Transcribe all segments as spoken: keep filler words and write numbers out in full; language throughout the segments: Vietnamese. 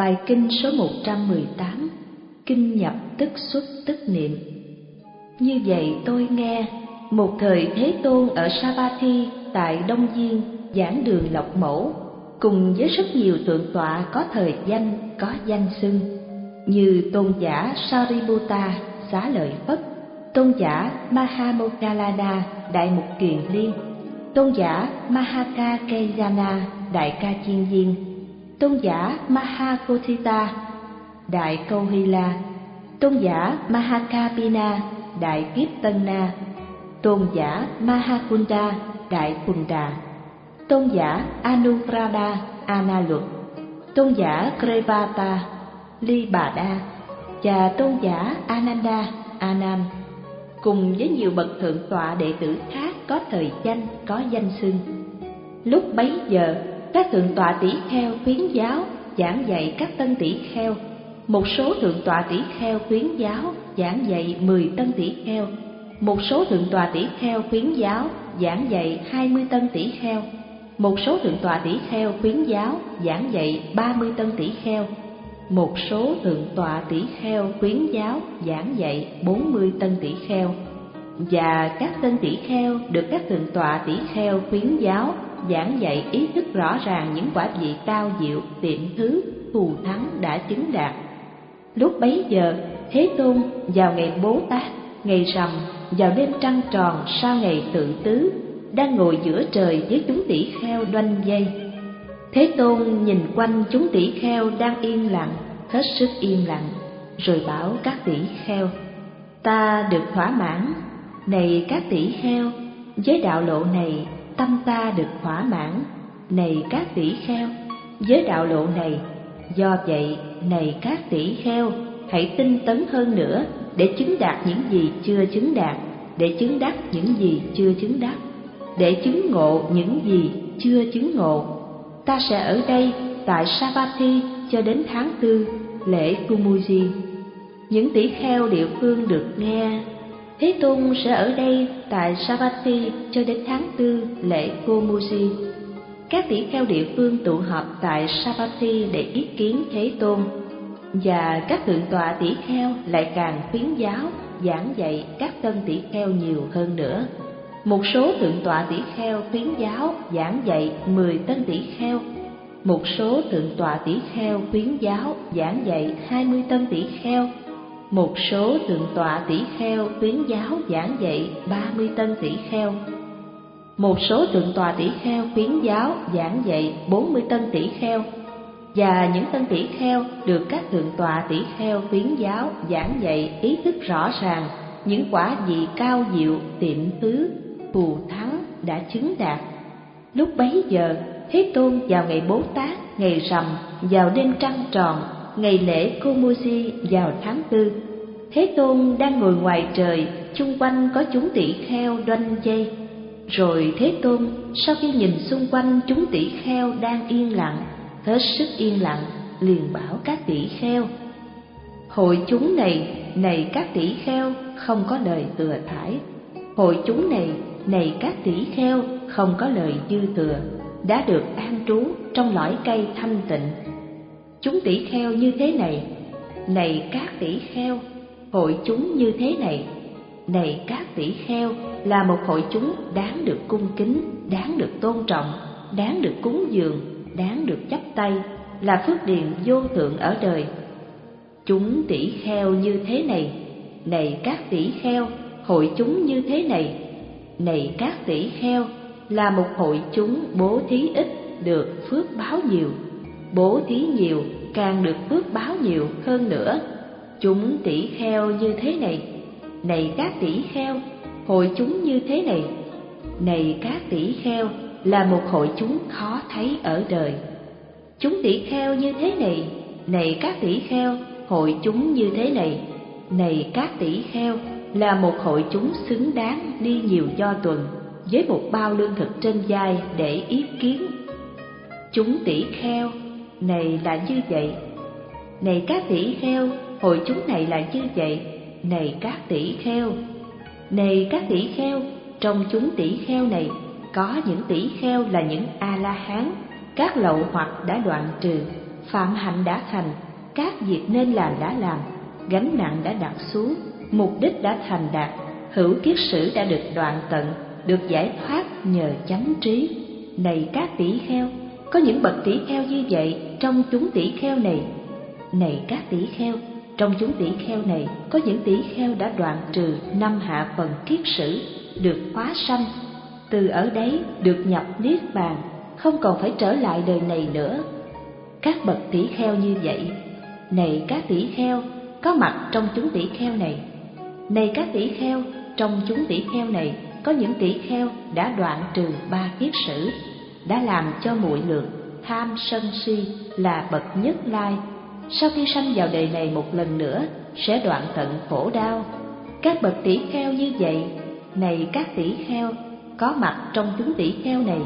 Bài kinh số một trăm mười tám, kinh nhập tức xuất tức niệm. Như vậy tôi nghe, một thời Thế Tôn ở Savatthi tại Đông Diên giảng đường Lộc Mẫu, cùng với rất nhiều tượng tọa có thời danh, có danh xưng, như tôn giả Sariputta, Xá Lợi Phất, tôn giả Mahamoggallana, Đại Mục Kiền Liên, tôn giả Mahakakeyana, Đại Ca Chiên Viên, tôn giả Mahakotthita, Đại Câu Hy La, tôn giả Mahakapina, Đại Kiếp Tân Na, tôn giả Mahakunda, Đại Quần Đà, tôn giả Anugrada, A Luật, tôn giả Grevata, Ly Bà Đa và tôn giả Ananda, A Nan, cùng với nhiều bậc thượng tọa đệ tử khác có thời danh, có danh xưng. Lúc bấy giờ, các thượng tọa tỷ kheo khuyến giáo giảng dạy các tân tỷ kheo, một số thượng tọa tỷ kheo khuyến giáo giảng dạy mười tân tỷ kheo, một số thượng tọa tỷ kheo khuyến giáo giảng dạy hai mươi tân tỷ kheo, một số thượng tọa tỷ kheo khuyến giáo giảng dạy ba mươi tân tỷ kheo, một số thượng tọa tỷ kheo khuyến giáo giảng dạy bốn mươi tân tỷ kheo, và các tân tỷ kheo được các thượng tọa tỷ kheo khuyến giáo giảng dạy ý thức rõ ràng những quả vị cao diệu, tiệm thứ, thù thắng đã chứng đạt. Lúc bấy giờ, Thế Tôn vào ngày Bố Tát, ngày rằm, vào đêm trăng tròn sau ngày tự tứ, đang ngồi giữa trời với chúng tỷ kheo đoanh vây. Thế Tôn nhìn quanh chúng tỷ kheo đang yên lặng, hết sức im lặng, rồi bảo các tỷ kheo: Ta được thỏa mãn, này các tỷ kheo, với đạo lộ này tâm ta được thỏa mãn, này các tỷ kheo, với đạo lộ này. Do vậy, này các tỷ kheo, hãy tinh tấn hơn nữa để chứng đạt những gì chưa chứng đạt, để chứng đắc những gì chưa chứng đắc, để chứng ngộ những gì chưa chứng ngộ. Ta sẽ ở đây tại Savatthi cho đến tháng tư, lễ Kumuji. Những tỷ kheo địa phương được nghe: Thế Tôn sẽ ở đây tại Savatthi cho đến tháng tư, lễ Kumuji. Các tỷ kheo địa phương tụ họp tại Savatthi để ý kiến Thế Tôn, và các thượng tọa tỷ kheo lại càng khuyến giáo giảng dạy các tân tỷ kheo nhiều hơn nữa. Một số thượng tọa tỷ kheo khuyến giáo giảng dạy mười tân tỷ kheo, một số thượng tọa tỷ kheo khuyến giáo giảng dạy hai mươi tân tỷ kheo, một số thượng tọa tỷ kheo khuyến giáo giảng dạy ba mươi tân tỷ kheo, một số thượng tọa tỷ kheo khuyến giáo giảng dạy bốn mươi tân tỷ kheo, và những tân tỷ kheo được các thượng tọa tỷ kheo khuyến giáo giảng dạy ý thức rõ ràng những quả vị cao diệu, tiệm thứ, thù thắng đã chứng đạt. Lúc bấy giờ, Thế Tôn vào ngày Bố Tát, ngày rằm, vào đêm trăng tròn, ngày lễ Kumuji vào tháng tư. Thế Tôn đang ngồi ngoài trời, chung quanh có chúng tỷ kheo đoanh vây. Rồi Thế Tôn sau khi nhìn xung quanh chúng tỷ kheo đang yên lặng, hết sức yên lặng, liền bảo các tỷ kheo: Hội chúng này, này các tỷ kheo, không có lời thừa thãi. Hội chúng này, này các tỷ kheo, không có lời dư thừa, đã được an trú trong lõi cây thanh tịnh. Chúng tỷ kheo như thế này, này các tỷ kheo, hội chúng như thế này, này các tỷ kheo, là một hội chúng đáng được cung kính, đáng được tôn trọng, đáng được cúng dường, đáng được chắp tay, là phước điền vô thượng ở đời. Chúng tỷ kheo như thế này, này các tỷ kheo, hội chúng như thế này, này các tỷ kheo, là một hội chúng bố thí ít được phước báo nhiều, bố thí nhiều càng được phước báo nhiều hơn nữa. Chúng tỷ kheo như thế này, này các tỷ kheo, hội chúng như thế này, này các tỷ kheo, là một hội chúng khó thấy ở đời. Chúng tỷ kheo như thế này, này các tỷ kheo, hội chúng như thế này, này các tỷ kheo, là một hội chúng xứng đáng đi nhiều do tuần, với một bao lương thực trên vai để yết kiến. Chúng tỷ kheo này là như vậy, này các tỷ kheo, hội chúng này là như vậy, này các tỷ kheo, này các tỷ kheo, trong chúng tỷ kheo này có những tỷ kheo là những A La Hán, các lậu hoặc đã đoạn trừ, phạm hạnh đã thành, các việc nên làm đã làm, gánh nặng đã đặt xuống, mục đích đã thành đạt, hữu kiết sử đã được đoạn tận, được giải thoát nhờ chánh trí. Này các tỷ kheo, có những bậc tỷ kheo như vậy trong chúng tỷ kheo này. Này các tỷ kheo, trong chúng tỷ kheo này có những tỷ kheo đã đoạn trừ năm hạ phần kiết sử, được hóa sanh, từ ở đấy được nhập niết bàn, không còn phải trở lại đời này nữa. Các bậc tỷ kheo như vậy. Này các tỷ kheo, có mặt trong chúng tỷ kheo này. Này các tỷ kheo, trong chúng tỷ kheo này có những tỷ kheo đã đoạn trừ ba kiết sử, đã làm cho muội lược, tham sân si là bậc nhất lai. Sau khi sanh vào đời này một lần nữa sẽ đoạn tận khổ đau. Các bậc tỷ kheo như vậy. Này các tỷ kheo, có mặt trong chúng tỷ kheo này.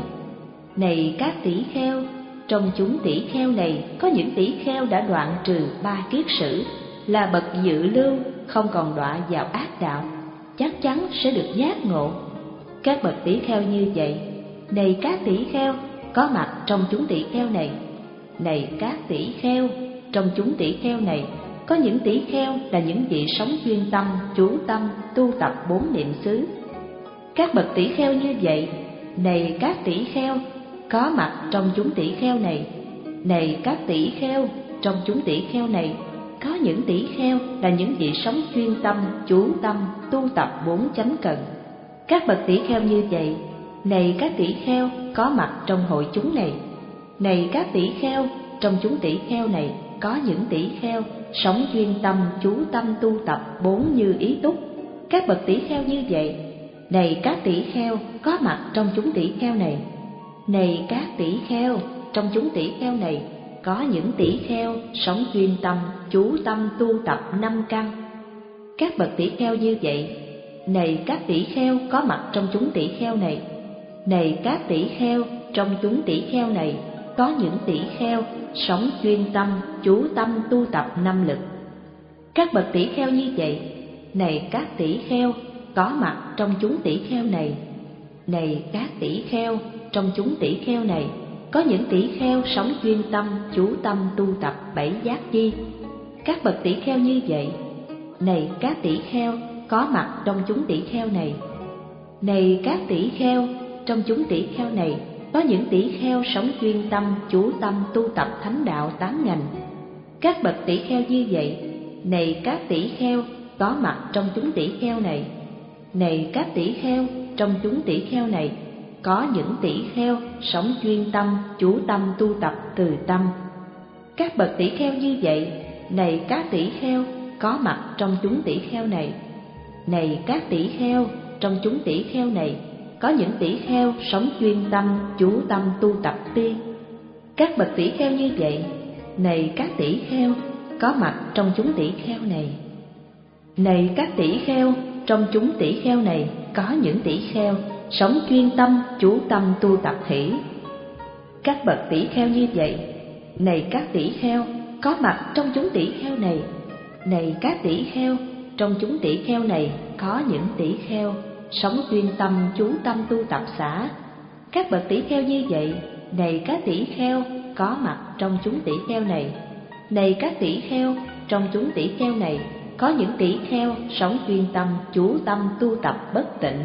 Này các tỷ kheo, trong chúng tỷ kheo này có những tỷ kheo đã đoạn trừ ba kiết sử, là bậc dự lưu, không còn đọa vào ác đạo, chắc chắn sẽ được giác ngộ. Các bậc tỷ kheo như vậy. Này các tỷ kheo, có mặt trong chúng tỷ kheo này. Này các tỷ kheo, trong chúng tỷ kheo này có những tỷ kheo là những vị sống chuyên tâm, chú tâm, tu tập bốn niệm xứ. Các bậc tỷ kheo như vậy. Này các tỷ kheo, có mặt trong chúng tỷ kheo này. Này các tỷ kheo, trong chúng tỷ kheo này có những tỷ kheo là những vị sống chuyên tâm, chú tâm, tu tập bốn chánh cần. Các bậc tỷ kheo như vậy. Này các tỷ kheo, có mặt trong hội chúng này. Này các tỷ kheo, trong chúng tỷ kheo này có những tỷ kheo sống chuyên tâm, chú tâm, tu tập bốn như ý túc. Các bậc tỷ kheo như vậy. Này các tỷ kheo, có mặt trong chúng tỷ kheo này. Này các tỷ kheo, trong chúng tỷ kheo này có những tỷ kheo sống chuyên tâm, chú tâm, tu tập năm căn. Các bậc tỷ kheo như vậy. Này các tỷ kheo, có mặt trong chúng tỷ kheo này. Này các tỷ kheo, trong chúng tỷ kheo này có những tỷ kheo sống chuyên tâm, chú tâm, tu tập năm lực. Các bậc tỷ kheo như vậy. Này các tỷ kheo, có mặt trong chúng tỷ kheo này. Này các tỷ kheo, trong chúng tỷ kheo này có những tỷ kheo sống chuyên tâm, chú tâm, tu tập bảy giác chi. Các bậc tỷ kheo như vậy. Này các tỷ kheo, có mặt trong chúng tỷ kheo này. Này các tỷ kheo, trong chúng tỷ kheo này có những tỷ kheo sống chuyên tâm, chú tâm, tu tập thánh đạo tám ngành. Các bậc tỷ kheo như vậy. Này các tỷ kheo, có mặt trong chúng tỷ kheo này. Này các tỷ kheo, trong chúng tỷ kheo này có những tỷ kheo sống chuyên tâm, chú tâm, tu tập từ tâm. Các bậc tỷ kheo như vậy. Này các tỷ kheo, có mặt trong chúng tỷ kheo này. Này các tỷ kheo, trong chúng tỷ kheo này có những tỷ kheo sống chuyên tâm, chú tâm, tu tập tiên. Các bậc tỷ kheo như vậy. Này các tỷ kheo, có mặt trong chúng tỷ kheo này. Này các tỷ kheo, trong chúng tỷ kheo này có những tỷ kheo sống chuyên tâm, chú tâm, tu tập hỷ. Các bậc tỷ kheo như vậy. Này các tỷ kheo, có mặt trong chúng tỷ kheo này. Này các tỷ kheo, trong chúng tỷ kheo này có những tỷ kheo sống chuyên tâm, chú tâm, tu tập xả. Các bậc tỷ kheo như vậy. Này các tỷ kheo, có mặt trong chúng tỷ kheo này. Này các tỷ kheo, trong chúng tỷ kheo này có những tỷ kheo sống chuyên tâm, chú tâm, tu tập bất tịnh.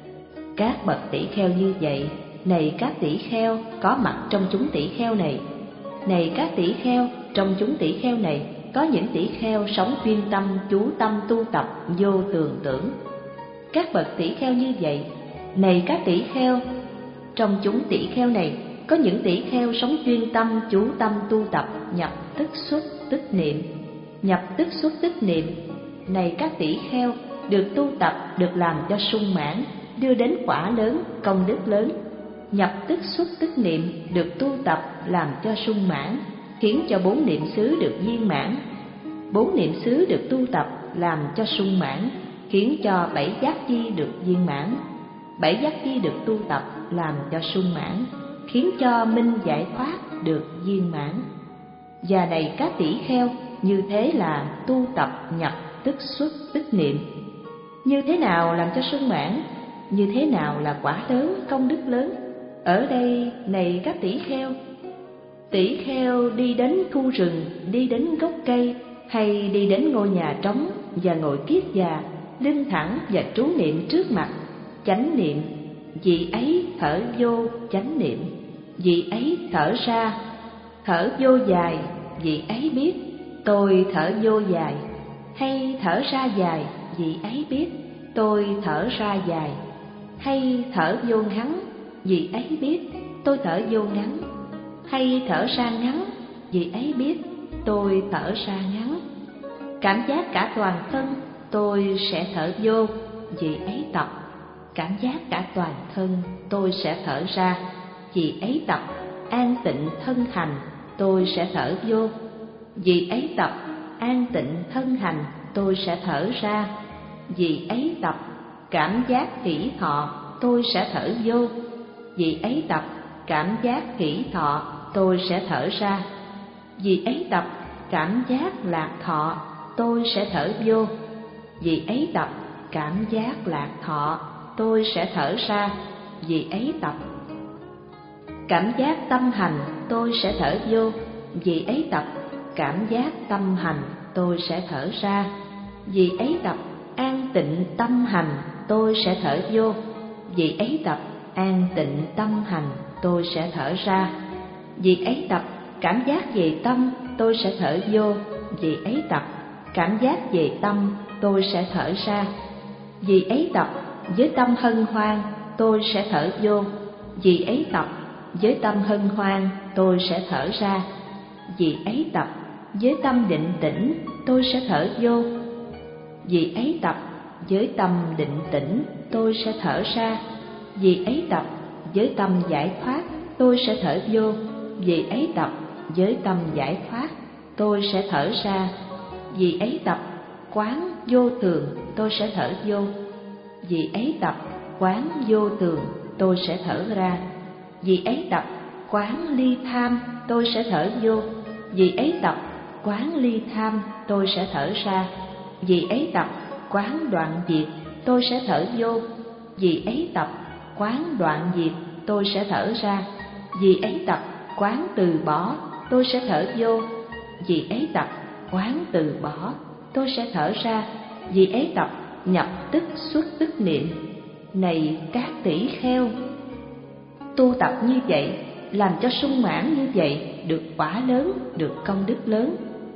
Các bậc tỷ kheo như vậy. Này các tỷ kheo, có mặt trong chúng tỷ kheo này. Này các tỷ kheo, trong chúng tỷ kheo này có những tỷ kheo sống chuyên tâm, chú tâm, tu tập vô tường tưởng. Các bậc tỷ kheo như vậy. Này các tỷ kheo, trong chúng tỷ kheo này có những tỷ kheo sống chuyên tâm, chú tâm, tu tập nhập tức xuất tức niệm. Nhập tức xuất tức niệm. Này các tỷ kheo, được tu tập, được làm cho sung mãn, đưa đến quả lớn, công đức lớn. Nhập tức xuất tức niệm, được tu tập, làm cho sung mãn, khiến cho bốn niệm xứ được viên mãn. Bốn niệm xứ được tu tập, làm cho sung mãn, khiến cho bảy giác chi được viên mãn. Bảy giác chi được tu tập, làm cho sung mãn, khiến cho minh giải thoát được viên mãn. Và này các tỷ kheo, như thế là tu tập nhập tức xuất tức niệm. Như thế nào làm cho sung mãn? Như thế nào là quả lớn, công đức lớn? Ở đây này các tỷ kheo, Tỷ kheo đi đến khu rừng, đi đến gốc cây, hay đi đến ngôi nhà trống và ngồi kiết già, lưng thẳng và trú niệm trước mặt, chánh niệm. Vị ấy thở vô, chánh niệm. Vị ấy thở ra, thở vô dài. Vị ấy biết tôi thở vô dài. Hay thở ra dài. Vị ấy biết tôi thở ra dài. Hay thở vô ngắn. Vị ấy biết tôi thở vô ngắn. Hay thở ra ngắn. Vị ấy biết tôi thở ra ngắn. Cảm giác cả toàn thân tôi sẽ thở vô. Vị ấy tập. Cảm giác cả toàn thân tôi sẽ thở ra. Vị ấy tập. An tịnh thân hành tôi sẽ thở vô. Vị ấy tập. An tịnh thân hành tôi sẽ thở ra. Vị ấy tập. Cảm giác hỷ thọ tôi sẽ thở vô. Vị ấy tập. Cảm giác hỷ thọ tôi sẽ thở ra. Vị ấy tập. Cảm giác lạc thọ tôi sẽ thở vô. Vị ấy tập. Cảm giác lạc thọ tôi sẽ thở ra. Vị ấy tập. Cảm giác tâm hành tôi sẽ thở vô. Vị ấy tập. Cảm giác tâm hành tôi sẽ thở ra. Vị ấy tập. An tịnh tâm hành tôi sẽ thở vô. Vị ấy tập. An tịnh tâm hành tôi sẽ thở ra. Vị ấy tập. Cảm giác về tâm tôi sẽ thở vô. Vị ấy tập. Cảm giác về tâm tôi sẽ thở ra. Vị ấy tập. Với tâm hân hoan tôi sẽ thở vô. Vị ấy tập. Với tâm hân hoan tôi sẽ thở ra. Vị ấy tập. Với tâm định tĩnh tôi sẽ thở vô. Vị ấy tập. Với tâm định tĩnh tôi sẽ thở ra. Vị ấy tập. Với tâm giải thoát tôi sẽ thở vô. Vị ấy tập. Với tâm giải thoát tôi sẽ thở ra. Vị ấy tập. Quán vô thường tôi sẽ thở vô. Vị ấy tập. Quán vô thường tôi sẽ thở ra. Vị ấy tập. Quán ly tham tôi sẽ thở vô. Vị ấy tập. Quán ly tham tôi sẽ thở ra. Vị ấy tập. Quán đoạn diệt tôi sẽ thở vô. Vị ấy tập. Quán đoạn diệt tôi sẽ thở ra. Vị ấy tập. Quán từ bỏ tôi sẽ thở vô. Vị ấy tập. Quán từ bỏ tôi sẽ thở ra. Vị ấy tập. Nhập tức xuất tức niệm. Này các tỷ kheo, tu tập như vậy, làm cho sung mãn như vậy, được quả lớn, được công đức lớn.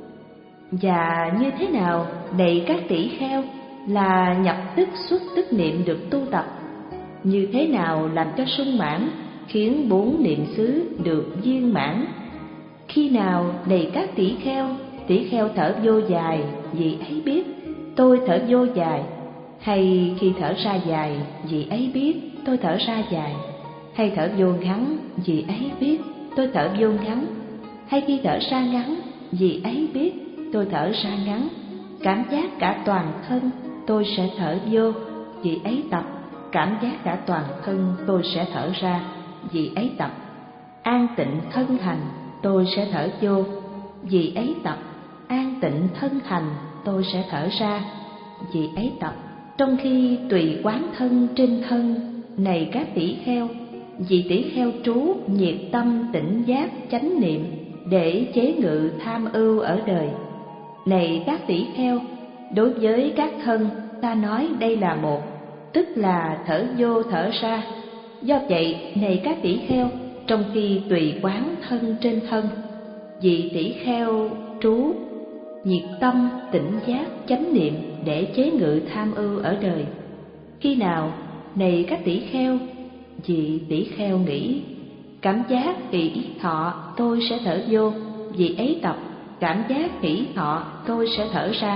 Và như thế nào, này các tỷ kheo, là nhập tức xuất tức niệm được tu tập? Như thế nào làm cho sung mãn, khiến bốn niệm xứ được viên mãn? Khi nào, này các tỷ kheo, tỷ kheo thở vô dài, vị ấy biết tôi thở vô dài. Hay khi thở ra dài, vị ấy biết tôi thở ra dài. Hay thở vô ngắn, vị ấy biết tôi thở vô ngắn. Hay khi thở ra ngắn, vị ấy biết tôi thở ra ngắn. Cảm giác cả toàn thân tôi sẽ thở vô. Vị ấy tập. Cảm giác cả toàn thân tôi sẽ thở ra. Vị ấy tập. An tịnh thân hành tôi sẽ thở vô. Vị ấy tập. An tịnh thân hành tôi sẽ thở ra. Vị ấy tập. Trong khi tùy quán thân trên thân, này các tỷ kheo, vị tỷ kheo trú nhiệt tâm tỉnh giác chánh niệm để chế ngự tham ưu ở đời. Này các tỷ kheo, đối với các thân ta nói đây là một, tức là thở vô thở ra. Do vậy, này các tỷ kheo, trong khi tùy quán thân trên thân, vị tỷ kheo trú nhiệt tâm tỉnh giác chánh niệm để chế ngự tham ưu ở đời. Khi nào, này các tỷ kheo, vị tỷ kheo nghĩ cảm giác hỷ thọ tôi sẽ thở vô. Vị ấy tập. Cảm giác hỷ thọ tôi sẽ thở ra.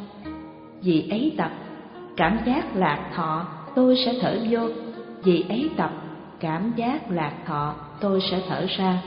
Vị ấy tập. Cảm giác lạc thọ tôi sẽ thở vô. Vị ấy tập. Cảm giác lạc thọ tôi sẽ thở ra.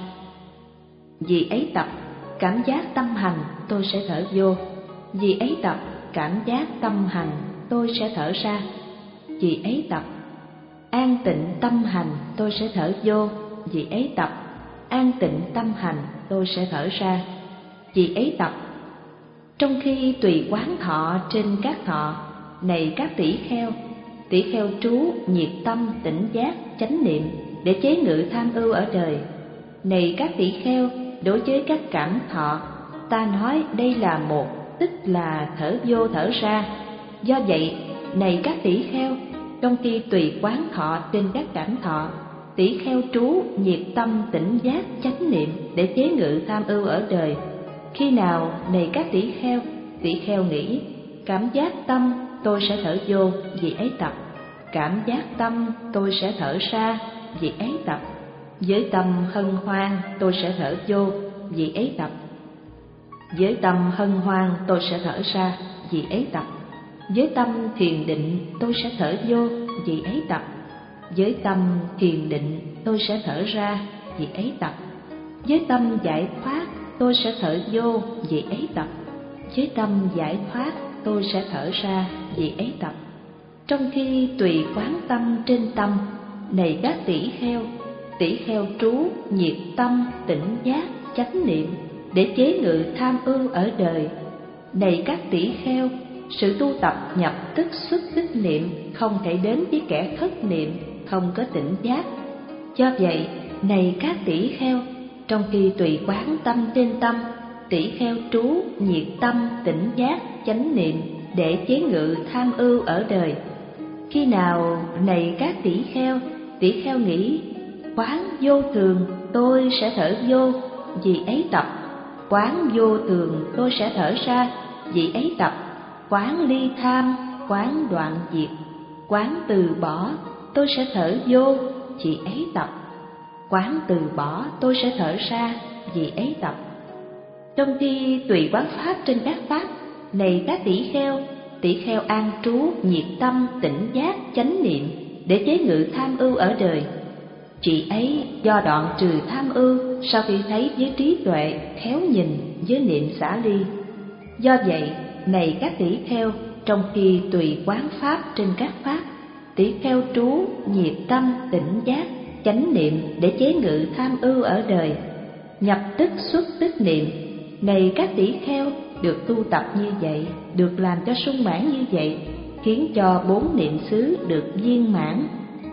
Vị ấy tập. Cảm giác tâm hành tôi sẽ thở vô. Vị ấy tập. Cảm giác tâm hành tôi sẽ thở ra. Vị ấy tập. An tịnh tâm hành tôi sẽ thở vô. Vị ấy tập. An tịnh tâm hành tôi sẽ thở ra. Vị ấy tập. Trong khi tùy quán thọ trên các thọ, này các tỷ kheo, tỷ kheo trú nhiệt tâm tỉnh giác chánh niệm để chế ngự tham ưu ở đời. Này các tỷ kheo, đối với các cảm thọ, ta nói đây là một, tức là thở vô thở ra. Do vậy, này các tỷ kheo, trong khi tùy quán thọ trên các cảm thọ, tỷ kheo trú nhiệt tâm tỉnh giác chánh niệm để chế ngự tham ưu ở đời. Khi nào, này các tỷ kheo, tỷ kheo nghĩ cảm giác tâm tôi sẽ thở vô, vì ấy tập. Cảm giác tâm tôi sẽ thở ra, vì ấy tập. Với tâm hân hoan tôi sẽ thở vô, vì ấy tập. Với tâm hân hoan tôi sẽ thở ra, vì ấy tập. Với tâm thiền định tôi sẽ thở vô, vì ấy tập. Với tâm thiền định tôi sẽ thở ra, vì ấy tập. Với tâm giải thoát tôi sẽ thở vô, vì ấy tập. Với tâm giải thoát tôi sẽ thở ra, vì ấy tập. Trong khi tùy quán tâm trên tâm, này các tỷ kheo, tỷ kheo trú nhiệt tâm tỉnh giác chánh niệm để chế ngự tham ưu ở đời. Này các tỷ kheo, sự tu tập nhập tức xuất tức niệm không thể đến với kẻ thất niệm, không có tỉnh giác. Do vậy, này các tỷ kheo, trong khi tùy quán tâm trên tâm, tỷ kheo trú nhiệt tâm tỉnh giác chánh niệm để chế ngự tham ưu ở đời. Khi nào, này các tỷ kheo, tỷ kheo nghĩ quán vô thường tôi sẽ thở vô, vì ấy tập. Quán vô thường tôi sẽ thở ra, vì ấy tập. Quán ly tham, quán đoạn diệt, quán từ bỏ tôi sẽ thở vô, vì ấy tập. Quán từ bỏ tôi sẽ thở ra, vì ấy tập. Trong khi tùy quán pháp trên các pháp, này các tỷ kheo, tỷ kheo an trú nhiệt tâm tỉnh giác chánh niệm để chế ngự tham ưu ở đời. Chị ấy do đoạn trừ tham ưu sau khi thấy với trí tuệ khéo nhìn với niệm xả ly. Do vậy, này các tỷ kheo, trong khi tùy quán pháp trên các pháp, tỷ kheo trú nhiệt tâm tỉnh giác chánh niệm để chế ngự tham ưu ở đời. Nhập tức xuất tức niệm, này các tỷ kheo, được tu tập như vậy, được làm cho sung mãn như vậy, khiến cho bốn niệm xứ được viên mãn.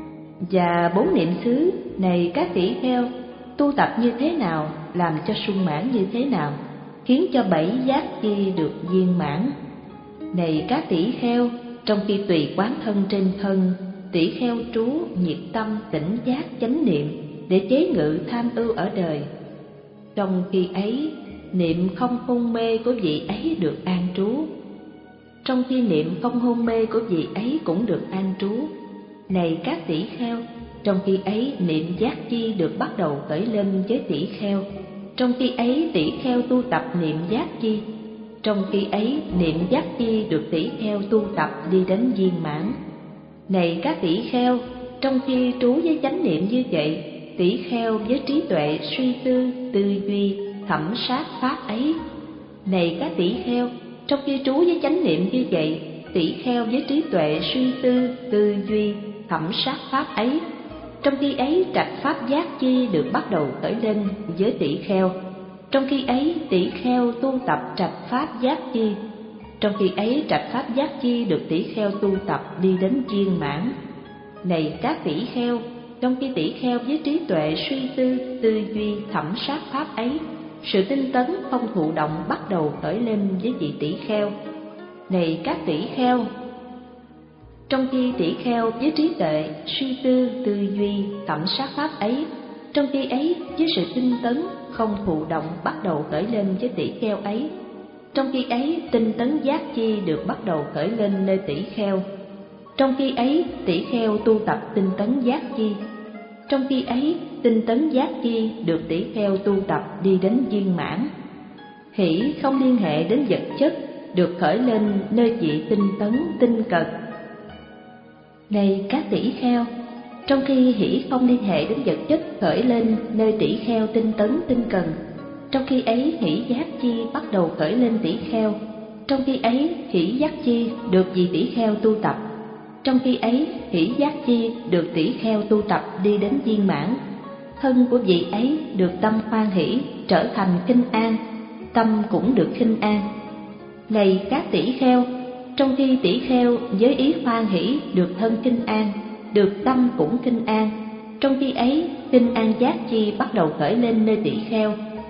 Và bốn niệm xứ này các tỷ kheo, tu tập như thế nào, làm cho sung mãn như thế nào, khiến cho bảy giác chi được viên mãn. Này các tỷ kheo, trong khi tùy quán thân trên thân, tỷ kheo trú nhiệt tâm tỉnh giác chánh niệm để chế ngự tham ưu ở đời. Trong khi ấy, niệm không hôn mê của vị ấy được an trú. Trong khi niệm không hôn mê của vị ấy cũng được an trú. Này các tỷ kheo, trong khi ấy niệm giác chi được bắt đầu khởi lên với tỷ kheo. Trong khi ấy tỷ kheo tu tập niệm giác chi. Trong khi ấy niệm giác chi được tỷ kheo tu tập đi đến viên mãn. Này các tỷ kheo, trong khi trú với chánh niệm như vậy, tỷ kheo với trí tuệ suy tư, tư duy, thẩm sát pháp ấy. Này các tỷ kheo, trong khi trú với chánh niệm như vậy, tỷ kheo với trí tuệ suy tư, tư duy, thẩm sát pháp ấy. Trong khi ấy trạch pháp giác chi được bắt đầu khởi lên với tỷ kheo. Trong khi ấy tỷ kheo tu tập trạch pháp giác chi. Trong khi ấy trạch pháp giác chi được tỷ kheo tu tập đi đến viên mãn. Này các tỷ kheo, trong khi tỷ kheo với trí tuệ suy tư, tư duy, thẩm sát pháp ấy, sự tinh tấn không thụ động bắt đầu khởi lên với vị tỷ kheo. Này các tỷ kheo, trong khi tỷ kheo với trí tuệ suy tư, tư duy, thẩm sát pháp ấy, trong khi ấy với sự tinh tấn không thụ động bắt đầu khởi lên với tỷ kheo ấy. Trong khi ấy tinh tấn giác chi được bắt đầu khởi lên nơi tỷ kheo. Trong khi ấy tỷ kheo tu tập tinh tấn giác chi. Trong khi ấy tinh tấn giác chi được tỷ kheo tu tập đi đến viên mãn. Hỷ không liên hệ đến vật chất được khởi lên nơi vị tinh tấn tinh cần. Này các tỷ kheo, trong khi hỷ không liên hệ đến vật chất khởi lên nơi tỷ kheo tinh tấn tinh cần, trong khi ấy hỷ giác chi bắt đầu khởi lên tỷ kheo. Trong khi ấy hỷ giác chi được vị tỷ kheo tu tập. Trong khi ấy hỷ giác chi được tỷ kheo tu tập đi đến viên mãn. Thân của vị ấy được tâm hoan hỷ trở thành khinh an, tâm cũng được khinh an. Này các tỷ kheo, trong khi tỷ kheo với ý hoan hỷ được thân khinh an, được tâm cũng khinh an, trong khi ấy khinh an giác chi bắt đầu khởi lên nơi tỷ kheo.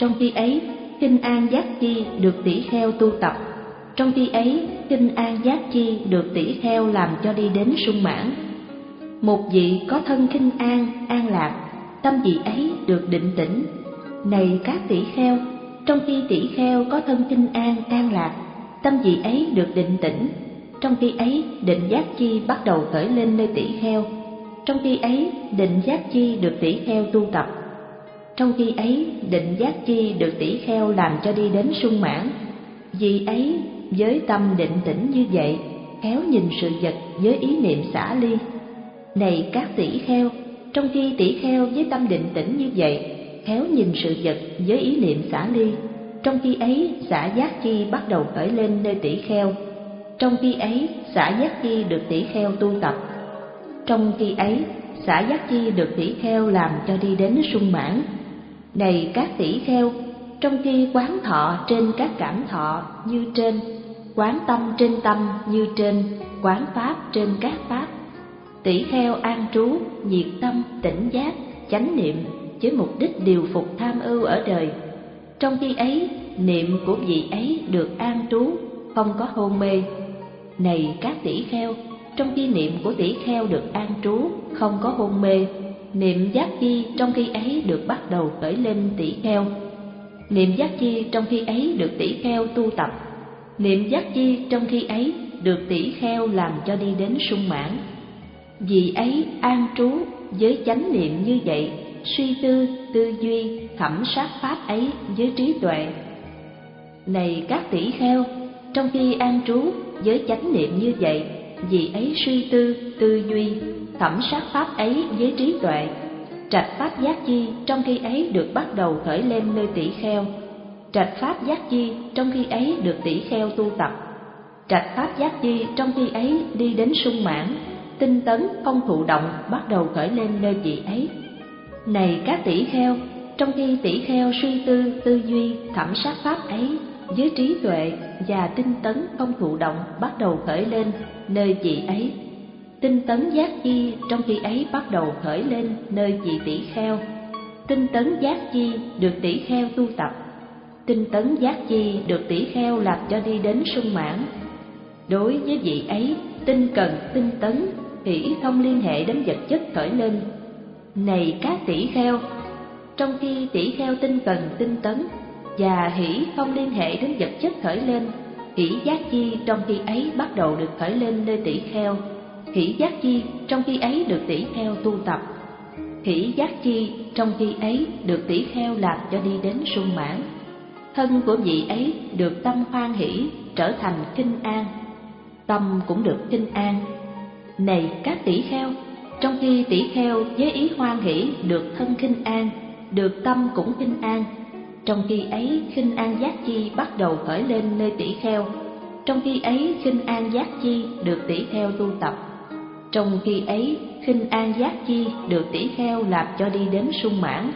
Trong khi ấy, kinh an giác chi được tỷ kheo tu tập. Trong khi ấy, kinh an giác chi được tỷ kheo làm cho đi đến sung mãn. Một vị có thân kinh an, an lạc, tâm vị ấy được định tĩnh. Này các tỷ kheo, trong khi tỷ kheo có thân kinh an, an lạc, tâm vị ấy được định tĩnh. Trong khi ấy, định giác chi bắt đầu khởi lên nơi tỷ kheo. Trong khi ấy, định giác chi được tỷ kheo tu tập. Trong khi ấy, định giác chi được tỷ kheo làm cho đi đến sung mãn. Vì ấy, với tâm định tĩnh như vậy, khéo nhìn sự vật với ý niệm xả ly. Này các tỷ kheo, trong khi tỷ kheo với tâm định tĩnh như vậy, khéo nhìn sự vật với ý niệm xả ly. Trong khi ấy, xả giác chi bắt đầu khởi lên nơi tỷ kheo. Trong khi ấy, xả giác chi được tỷ kheo tu tập. Trong khi ấy, xả giác chi được tỷ kheo làm cho đi đến sung mãn. Này các tỷ kheo, trong khi quán thọ trên các cảm thọ như trên, quán tâm trên tâm như trên, quán pháp trên các pháp, tỷ kheo an trú, nhiệt tâm, tỉnh giác, chánh niệm với mục đích điều phục tham ưu ở đời. Trong khi ấy, niệm của vị ấy được an trú, không có hôn mê. Này các tỷ kheo, trong khi niệm của tỷ kheo được an trú, không có hôn mê, niệm giác chi trong khi ấy được bắt đầu khởi lên tỷ kheo. Niệm giác chi trong khi ấy được tỷ kheo tu tập. Niệm giác chi trong khi ấy được tỷ kheo làm cho đi đến sung mãn. Vì ấy an trú với chánh niệm như vậy, suy tư, tư duy, thẩm sát pháp ấy với trí tuệ. Này các tỷ kheo, trong khi an trú với chánh niệm như vậy, vì ấy suy tư, tư duy, thẩm sát pháp ấy với trí tuệ. Trạch pháp giác chi trong khi ấy được bắt đầu khởi lên nơi tỷ kheo. Trạch pháp giác chi trong khi ấy được tỷ kheo tu tập. Trạch pháp giác chi trong khi ấy đi đến sung mãn. Tinh tấn không thụ động bắt đầu khởi lên nơi vị ấy. Này các tỷ kheo, trong khi tỷ kheo suy tư, tư duy, thẩm sát pháp ấy với trí tuệ và tinh tấn không thụ động bắt đầu khởi lên nơi vị ấy. Tinh tấn giác chi trong khi ấy bắt đầu khởi lên nơi vị tỷ kheo. Tinh tấn giác chi được tỷ kheo tu tập. Tinh tấn giác chi được tỷ kheo làm cho đi đến sung mãn. Đối với vị ấy, tinh cần, tinh tấn, hỷ không liên hệ đến vật chất khởi lên. Này các tỷ kheo, trong khi tỷ kheo tinh cần, tinh tấn và hỷ không liên hệ đến vật chất khởi lên, hỷ giác chi trong khi ấy bắt đầu được khởi lên nơi tỷ kheo. Hỷ giác chi trong khi ấy được tỷ kheo tu tập. Hỷ giác chi trong khi ấy được tỷ kheo làm cho đi đến sung mãn. Thân của vị ấy được tâm hoan hỷ trở thành kinh an, tâm cũng được kinh an. Này các tỷ kheo, trong khi tỷ kheo với ý hoan hỷ được thân kinh an, được tâm cũng kinh an, trong khi ấy kinh an giác chi bắt đầu khởi lên nơi tỷ kheo. Trong khi ấy kinh an giác chi được tỷ kheo tu tập. Trong khi ấy kinh an giác chi được tỷ kheo làm cho đi đến sung mãn.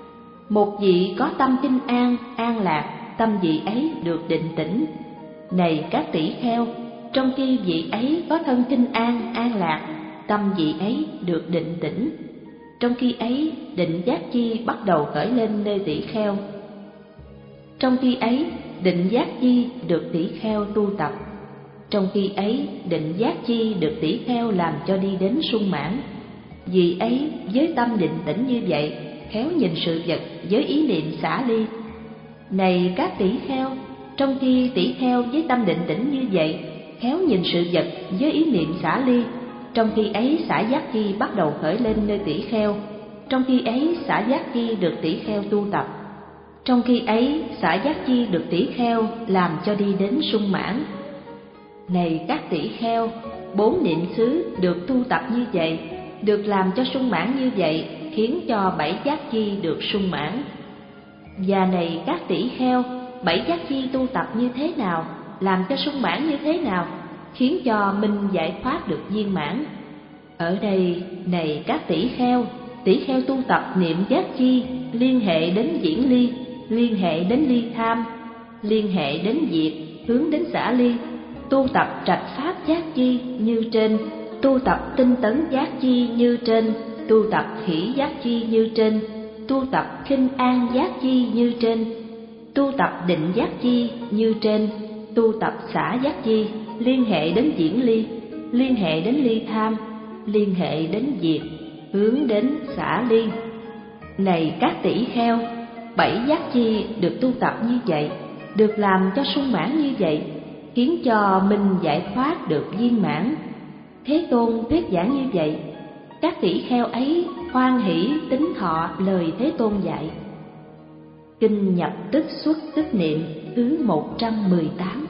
Một vị có tâm kinh an, an lạc, tâm vị ấy được định tĩnh. Này các tỷ kheo, trong khi vị ấy có thân kinh an, an lạc, tâm vị ấy được định tĩnh. Trong khi ấy định giác chi bắt đầu khởi lên nơi tỷ kheo. Trong khi ấy định giác chi được tỷ kheo tu tập. Trong khi ấy định giác chi được tỷ kheo làm cho đi đến sung mãn. Vì ấy với tâm định tĩnh như vậy, khéo nhìn sự vật với ý niệm xả ly. Này các tỷ kheo, trong khi tỷ kheo với tâm định tĩnh như vậy, khéo nhìn sự vật với ý niệm xả ly. Trong khi ấy xả giác chi bắt đầu khởi lên nơi tỷ kheo. Trong khi ấy xả giác chi được tỷ kheo tu tập. Trong khi ấy xả giác chi được tỷ kheo làm cho đi đến sung mãn. Này các tỷ kheo, bốn niệm xứ được tu tập như vậy, được làm cho sung mãn như vậy, khiến cho bảy giác chi được sung mãn. Và này các tỷ kheo, bảy giác chi tu tập như thế nào, làm cho sung mãn như thế nào, khiến cho minh giải thoát được viên mãn. Ở đây, này các tỷ kheo, tỷ kheo tu tập niệm giác chi liên hệ đến diễn ly, liên hệ đến ly tham, liên hệ đến diệt, hướng đến xả ly. Tu tập trạch pháp giác chi như trên, tu tập tinh tấn giác chi như trên, tu tập hỷ giác chi như trên, tu tập khinh an giác chi như trên, tu tập định giác chi như trên, tu tập xả giác chi liên hệ đến diễn ly, liên hệ đến ly tham, liên hệ đến diệt, hướng đến xả ly. Này các tỷ kheo, bảy giác chi được tu tập như vậy, được làm cho sung mãn như vậy, khiến cho mình giải thoát được viên mãn. Thế Tôn thuyết giảng như vậy, các tỷ kheo ấy hoan hỷ tín thọ lời Thế Tôn dạy. Kinh nhập tức xuất tức niệm thứ một trăm mười tám.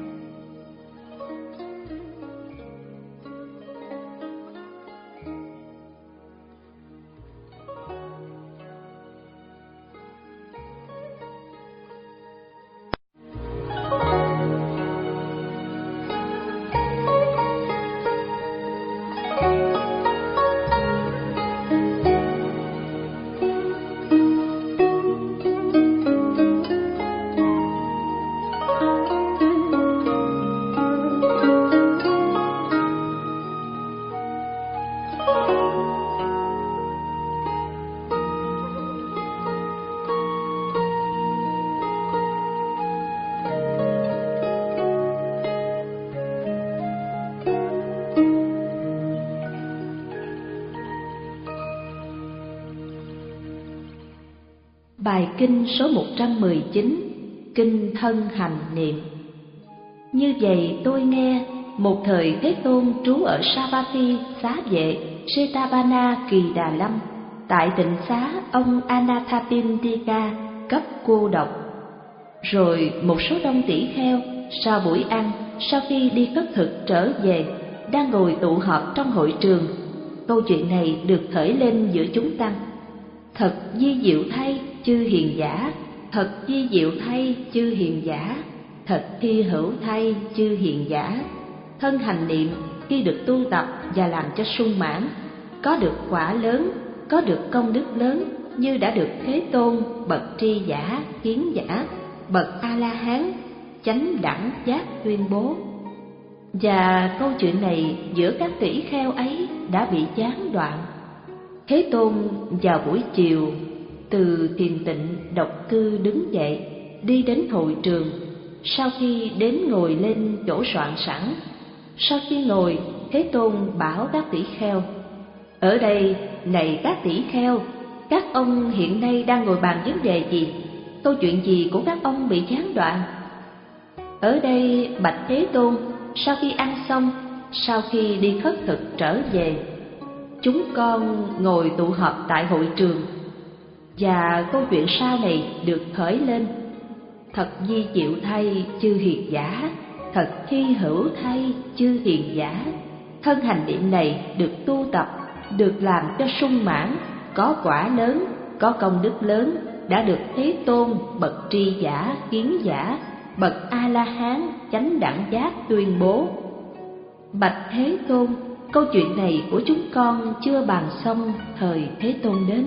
Bài kinh số một trăm mười chín, Kinh Thân Hành Niệm. Như vậy tôi nghe, một thời Thế Tôn trú ở Savatthi xá vệ Setavana Kỳ Đà Lâm, tại tịnh xá ông Anathapindika cấp cô độc. Rồi một số đông tỷ kheo sau buổi ăn, sau khi đi khất thực trở về, đang ngồi tụ họp trong hội trường. Câu chuyện này được khởi lên giữa chúng tăng. Thật di diệu thay chư hiền giả, thật di diệu thay chư hiền giả, thật thi hữu thay chư hiền giả. Thân hành niệm khi được tu tập và làm cho sung mãn, có được quả lớn, có được công đức lớn, như đã được Thế Tôn bậc tri giả, kiến giả, bậc A La Hán, chánh đẳng giác tuyên bố. Và câu chuyện này giữa các tỷ kheo ấy đã bị gián đoạn. Thế Tôn vào buổi chiều từ thiền tịnh độc cư đứng dậy, đi đến hội trường. Sau khi đến ngồi lên chỗ soạn sẵn, sau khi ngồi, Thế Tôn bảo các tỷ kheo: ở đây, này các tỷ kheo, các ông hiện nay đang ngồi bàn vấn đề gì? Câu chuyện gì của các ông bị gián đoạn? Ở đây, bạch Thế Tôn, sau khi ăn xong, sau khi đi khất thực trở về, chúng con ngồi tụ họp tại hội trường, và câu chuyện sau này được khởi lên. Thật di diệu thay chư hiền giả, thật hy hữu thay chư hiền giả. Thân hành niệm này được tu tập, được làm cho sung mãn, có quả lớn, có công đức lớn, đã được Thế Tôn bậc tri giả, kiến giả, bậc A La Hán, chánh đẳng giác tuyên bố. Bạch Thế Tôn, câu chuyện này của chúng con chưa bàn xong thời Thế Tôn đến.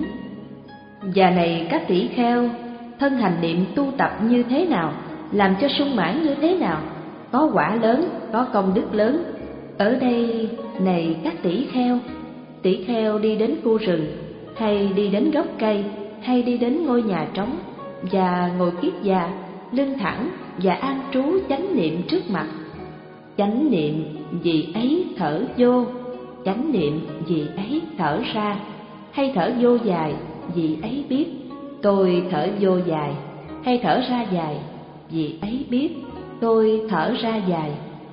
Và này các tỷ kheo, thân hành niệm tu tập như thế nào, làm cho sung mãn như thế nào, có quả lớn, có công đức lớn. Ở đây, này các tỷ kheo, tỷ kheo đi đến khu rừng, hay đi đến gốc cây, hay đi đến ngôi nhà trống, và ngồi kiết già, lưng thẳng và an trú chánh niệm trước mặt. Chánh niệm vì ấy thở vô, chánh niệm vì ấy thở ra, hay thở vô dài vì ấy biết tôi thở vô dài, hay thở ra dài vì ấy biết tôi thở ra dài,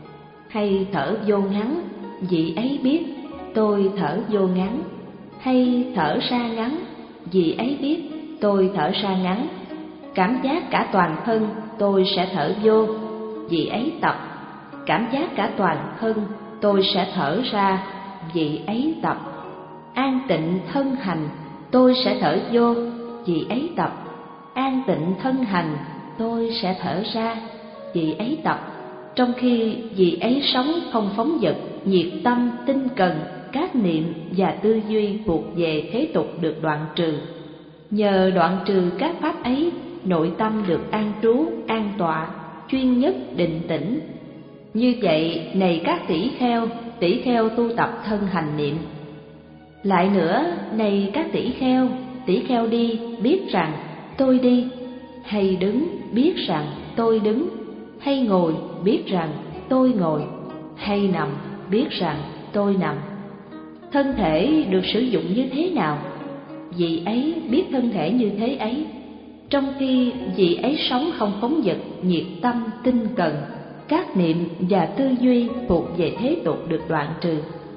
hay thở vô ngắn vì ấy biết tôi thở vô ngắn, hay thở ra ngắn vì ấy biết tôi thở ra ngắn. Cảm giác cả toàn thân tôi sẽ thở vô, vì ấy tập. Cảm giác cả toàn thân tôi sẽ thở ra, vì ấy tập. An tịnh thân hành tôi sẽ thở vô, vì ấy tập. An tịnh thân hành tôi sẽ thở ra, vì ấy tập. Trong khi vì ấy sống không phóng dật, nhiệt tâm, tinh cần, các niệm và tư duy thuộc về thế tục được đoạn trừ. Nhờ đoạn trừ các pháp ấy, nội tâm được an trú, an tọa, chuyên nhất, định tĩnh. Như vậy, này các tỷ kheo, tỷ kheo tu tập thân hành niệm. Lại nữa, này các tỷ kheo, tỷ kheo đi biết rằng tôi đi, hay đứng biết rằng tôi đứng, hay ngồi biết rằng tôi ngồi, hay nằm biết rằng tôi nằm. Thân thể được sử dụng như thế nào, vị ấy biết thân thể như thế ấy, trong khi vị ấy sống không phóng dật, nhiệt tâm, tinh cần, các niệm và tư duy thuộc về thế tục được đoạn trừ.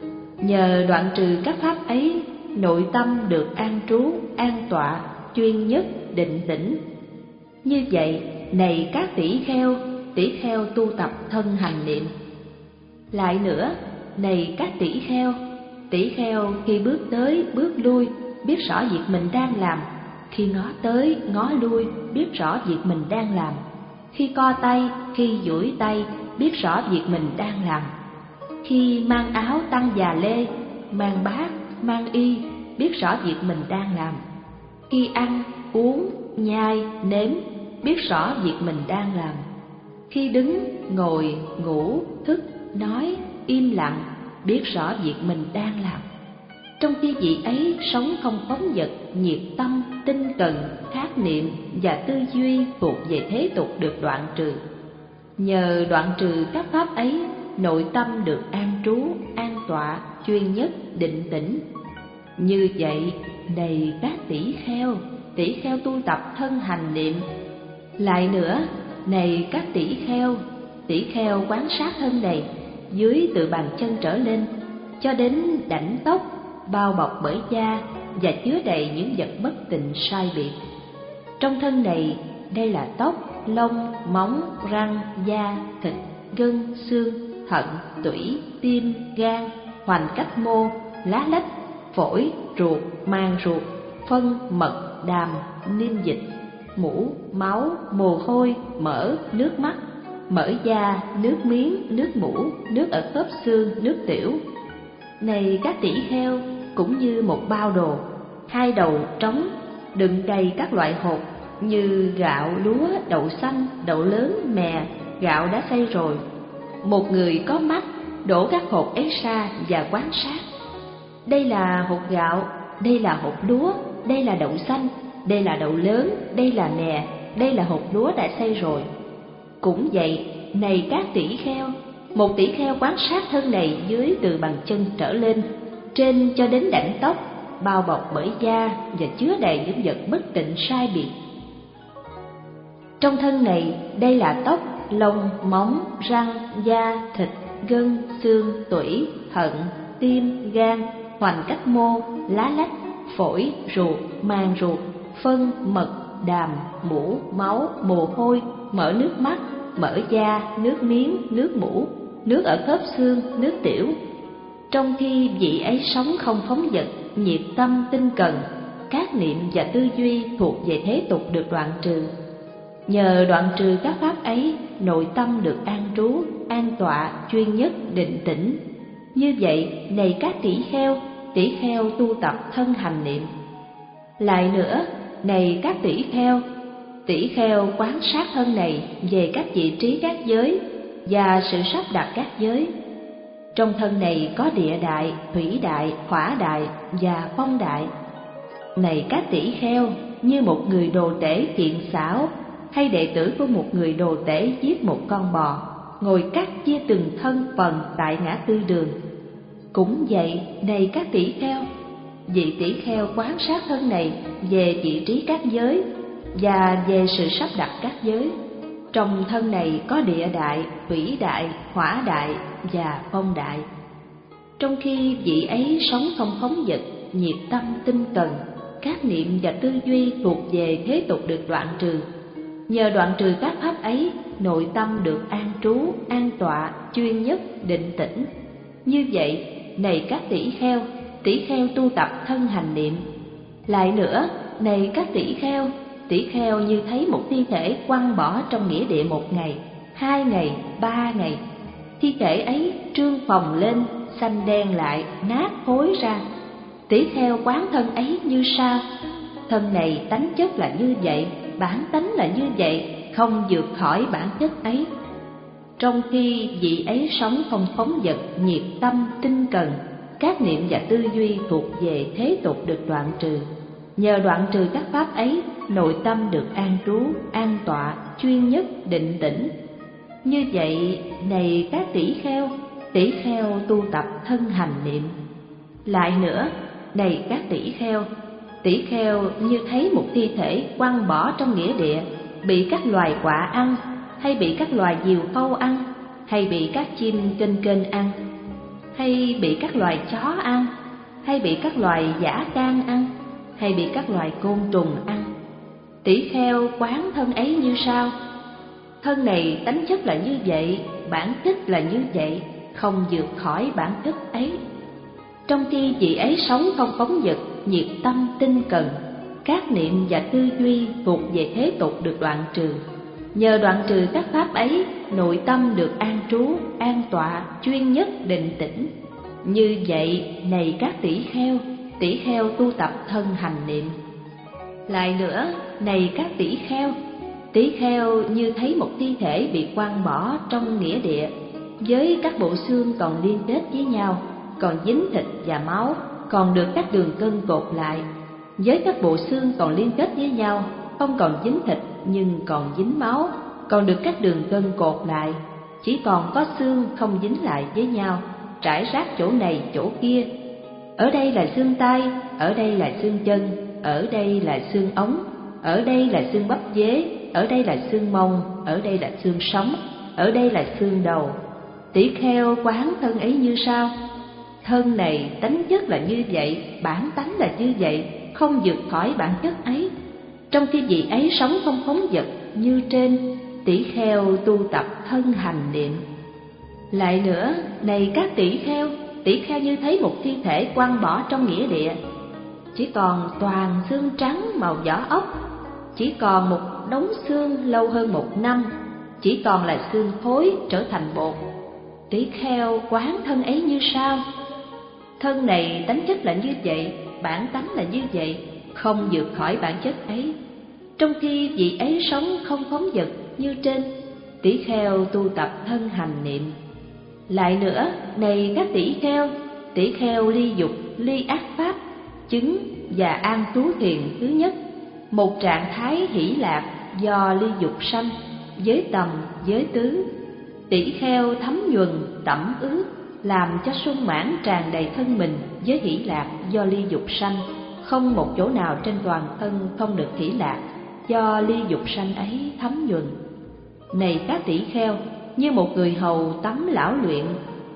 Nhờ đoạn trừ các pháp ấy, nội tâm được an trú, an tọa, chuyên nhất, định tĩnh. Như vậy, này các tỷ kheo, tỷ kheo tu tập thân hành niệm. Lại nữa, này các tỷ kheo, tỷ kheo khi bước tới, bước lui, biết rõ việc mình đang làm. Khi ngó tới, ngó lui, biết rõ việc mình đang làm. Khi co tay, khi duỗi tay, biết rõ việc mình đang làm. Khi mang áo tăng già lê, mang bát, mang y, biết rõ việc mình đang làm. Khi ăn, uống, nhai, nếm, biết rõ việc mình đang làm. Khi đứng, ngồi, ngủ, thức, nói, im lặng, biết rõ việc mình đang làm. Trong khi vị ấy sống không phóng dật, nhiệt tâm, tinh cần, thác niệm và tư duy thuộc về thế tục được đoạn trừ. Nhờ đoạn trừ các pháp ấy, nội tâm được an trú, an tọa, chuyên nhất, định tĩnh. Như vậy, này các tỷ kheo, tỷ kheo tu tập thân hành niệm. Lại nữa, này các tỷ kheo, tỷ kheo quán sát thân này, dưới từ bàn chân trở lên, cho đến đảnh tóc, bao bọc bởi da và chứa đầy những vật bất tịnh sai biệt. Trong thân này, đây là tóc, lông, móng, răng, da, thịt, gân, xương, thận, tủy, tim, gan, hoành cách mô, lá lách, phổi, ruột, màng ruột, phân, mật, đàm, niêm dịch, mũ, máu, mồ hôi, mỡ, nước mắt, mỡ da, nước miếng, nước mũ, nước ở khớp xương, nước tiểu. Này các tỷ kheo, cũng như một bao đồ, hai đầu trống, đựng đầy các loại hột như gạo, lúa, đậu xanh, đậu lớn, mè, gạo đã xay rồi. Một người có mắt đổ các hột ấy ra và quan sát. Đây là hột gạo, đây là hột lúa, đây là đậu xanh, đây là đậu lớn, đây là mè, đây là hột lúa đã xay rồi. Cũng vậy, này các tỷ kheo, một tỷ kheo quan sát thân này dưới từ bàn chân trở lên, trên cho đến đảnh tóc, bao bọc bởi da và chứa đầy những vật bất tịnh sai biệt. Trong thân này, đây là tóc, lông, móng, răng, da, thịt, gân, xương, tủy, thận, tim, gan, hoành cách mô, lá lách, phổi, ruột, màng ruột, phân, mật, đàm, mũ, máu, mồ hôi, mỡ nước mắt, mỡ da, nước miếng, nước mũ, nước ở khớp xương, nước tiểu. Trong khi vị ấy sống không phóng dật, nhiệt tâm, tinh cần, các niệm và tư duy thuộc về thế tục được đoạn trừ. Nhờ đoạn trừ các pháp ấy, nội tâm được an trú, an tọa, chuyên nhất, định tĩnh. Như vậy, này các tỷ kheo, tỷ kheo tu tập thân hành niệm. Lại nữa, này các tỷ kheo, tỷ kheo quán sát thân này về các vị trí các giới và sự sắp đặt các giới. Trong thân này có địa đại, thủy đại, hỏa đại và phong đại. Này các tỷ kheo, như một người đồ tể kiện xảo, hay đệ tử của một người đồ tể giết một con bò, ngồi cắt chia từng thân phần tại ngã tư đường. Cũng vậy, này các tỷ kheo, vị tỷ kheo quán sát thân này về vị trí các giới và về sự sắp đặt các giới. Trong thân này có địa đại, thủy đại, hỏa đại và phong đại. Trong khi vị ấy sống không phóng dật, nhiệt tâm, tinh cần, các niệm và tư duy thuộc về thế tục được đoạn trừ. Nhờ đoạn trừ các pháp ấy, nội tâm được an trú, an tọa, chuyên nhất, định tĩnh. Như vậy, này các tỷ kheo, tỷ kheo tu tập thân hành niệm. Lại nữa, này các tỷ kheo, tỷ kheo như thấy một thi thể quăng bỏ trong nghĩa địa một ngày, hai ngày, ba ngày. Thi thể ấy trương phồng lên, xanh đen lại, nát thối ra. Tỷ kheo quán thân ấy như sau: thân này tánh chất là như vậy, bản tánh là như vậy, không vượt khỏi bản chất ấy. Trong khi vị ấy sống không phóng dật, nhiệt tâm, tinh cần, các niệm và tư duy thuộc về thế tục được đoạn trừ. Nhờ đoạn trừ các pháp ấy, nội tâm được an trú, an tọa, chuyên nhất, định tĩnh. Như vậy, này các tỷ kheo, tỷ kheo tu tập thân hành niệm. Lại nữa, này các tỷ kheo, tỷ kheo như thấy một thi thể quăng bỏ trong nghĩa địa, bị các loài quạ ăn, hay bị các loài diều phâu ăn, hay bị các chim kênh kênh ăn, hay bị các loài chó ăn, hay bị các loài dã can ăn, hay bị các loài côn trùng ăn. Tỷ kheo quán thân ấy như sau: thân này tánh chất là như vậy, bản chất là như vậy, không vượt khỏi bản chất ấy. Trong khi vị ấy sống không phóng dật, nhiệt tâm tinh cần, các niệm và tư duy thuộc về thế tục được đoạn trừ. Nhờ đoạn trừ các pháp ấy, nội tâm được an trú, an tọa, chuyên nhất, định tĩnh. Như vậy, này các tỷ kheo, tỷ kheo tu tập thân hành niệm. Lại nữa, này các tỷ kheo, tỷ kheo như thấy một thi thể bị quăng bỏ trong nghĩa địa, với các bộ xương còn liên kết với nhau, còn dính thịt và máu, còn được các đường gân cột lại. Với các bộ xương còn liên kết với nhau, không còn dính thịt nhưng còn dính máu, còn được các đường gân cột lại. Chỉ còn có xương không dính lại với nhau, trải rác chỗ này chỗ kia. Ở đây là xương tay, ở đây là xương chân, ở đây là xương ống, ở đây là xương bắp dế, ở đây là xương mông, ở đây là xương sống, ở đây là xương đầu. Tỷ kheo quán thân ấy như sau: thân này tánh chất là như vậy, bản tánh là như vậy, không vượt khỏi bản chất ấy. Trong khi vị ấy sống không phóng dật như trên, tỷ kheo tu tập thân hành niệm. Lại nữa, này các tỷ kheo, tỷ kheo như thấy một thi thể quăng bỏ trong nghĩa địa, chỉ còn toàn xương trắng màu vỏ ốc, chỉ còn một đống xương lâu hơn một năm, chỉ còn là xương thối trở thành bột. Tỷ kheo quán thân ấy như sau: thân này tánh chất là như vậy, bản tánh là như vậy, không vượt khỏi bản chất ấy. Trong khi vị ấy sống không phóng dật như trên, tỷ kheo tu tập thân hành niệm. Lại nữa, này các tỷ kheo, tỷ kheo ly dục, ly ác pháp, chứng và an trú thiền thứ nhất, một trạng thái hỷ lạc do ly dục sanh, giới tầm, giới tứ. Tỷ kheo thấm nhuần, tẩm ướt, làm cho sung mãn tràn đầy thân mình với hỷ lạc do ly dục sanh, không một chỗ nào trên toàn thân không được hỷ lạc do ly dục sanh ấy thấm nhuần. Này các tỷ kheo, như một người hầu tắm lão luyện,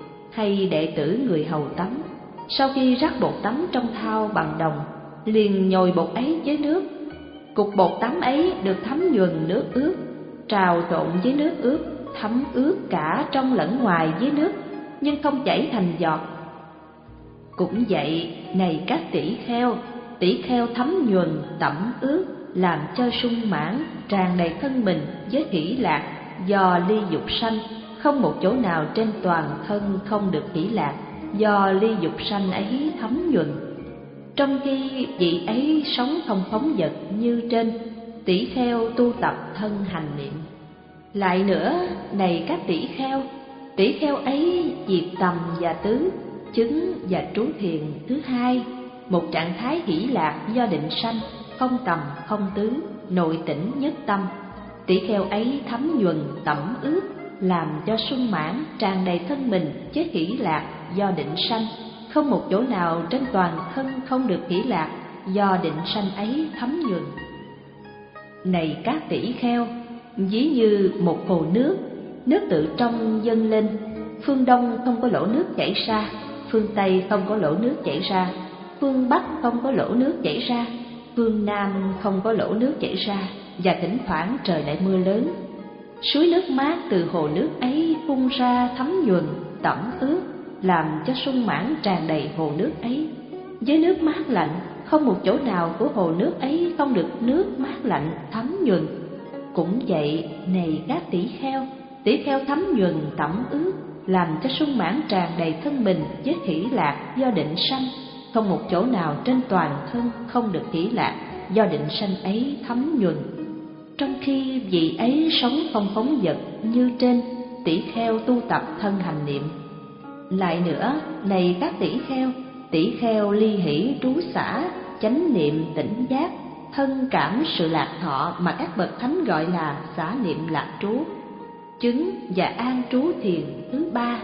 hay đệ tử người hầu tắm, sau khi rắc bột tắm trong thau bằng đồng, liền nhồi bột ấy với nước. Cục bột tắm ấy được thấm nhuần nước ướt, trào trộn với nước ướt, thấm ướt cả trong lẫn ngoài với nước, nhưng không chảy thành giọt. Cũng vậy, này các tỷ kheo, tỷ kheo thấm nhuần, tẩm ướt, làm cho sung mãn tràn đầy thân mình với hỷ lạc do ly dục sanh, không một chỗ nào trên toàn thân không được hỷ lạc do ly dục sanh ấy thấm nhuần. Trong khi vị ấy sống không phóng dật như trên, tỷ kheo tu tập thân hành niệm. Lại nữa, này các tỷ kheo, tỷ kheo ấy diệt tầm và tứ, chứng và trú thiền thứ hai, một trạng thái hỷ lạc do định sanh, không tầm không tứ, nội tỉnh nhất tâm. Tỷ kheo ấy thấm nhuần, tẩm ướt, làm cho sung mãn tràn đầy thân mình với hỷ lạc do định sanh, không một chỗ nào trên toàn thân không được hỷ lạc do định sanh ấy thấm nhuần. Này các tỷ kheo, ví như một hồ nước, nước tự trong dâng lên, phương đông không có lỗ nước chảy ra, phương tây không có lỗ nước chảy ra, phương bắc không có lỗ nước chảy ra, phương nam không có lỗ nước chảy ra, và thỉnh thoảng trời lại mưa lớn. Suối nước mát từ hồ nước ấy phun ra thấm nhuần, tẩm ướt, làm cho sung mãn tràn đầy hồ nước ấy. Với nước mát lạnh, không một chỗ nào của hồ nước ấy không được nước mát lạnh thấm nhuần. Cũng vậy, này các tỷ kheo, tỷ kheo thấm nhuần, tẩm ướt, làm cho sung mãn tràn đầy thân mình với hỷ lạc do định sanh, không một chỗ nào trên toàn thân không được hỷ lạc do định sanh ấy thấm nhuần. Trong khi vị ấy sống không phóng dật như trên, tỷ kheo tu tập thân hành niệm. Lại nữa, này các tỷ kheo, tỷ kheo ly hỷ trú xả, chánh niệm tỉnh giác, thân cảm sự lạc thọ mà các bậc thánh gọi là xả niệm lạc trú, chứng và an trú thiền thứ ba.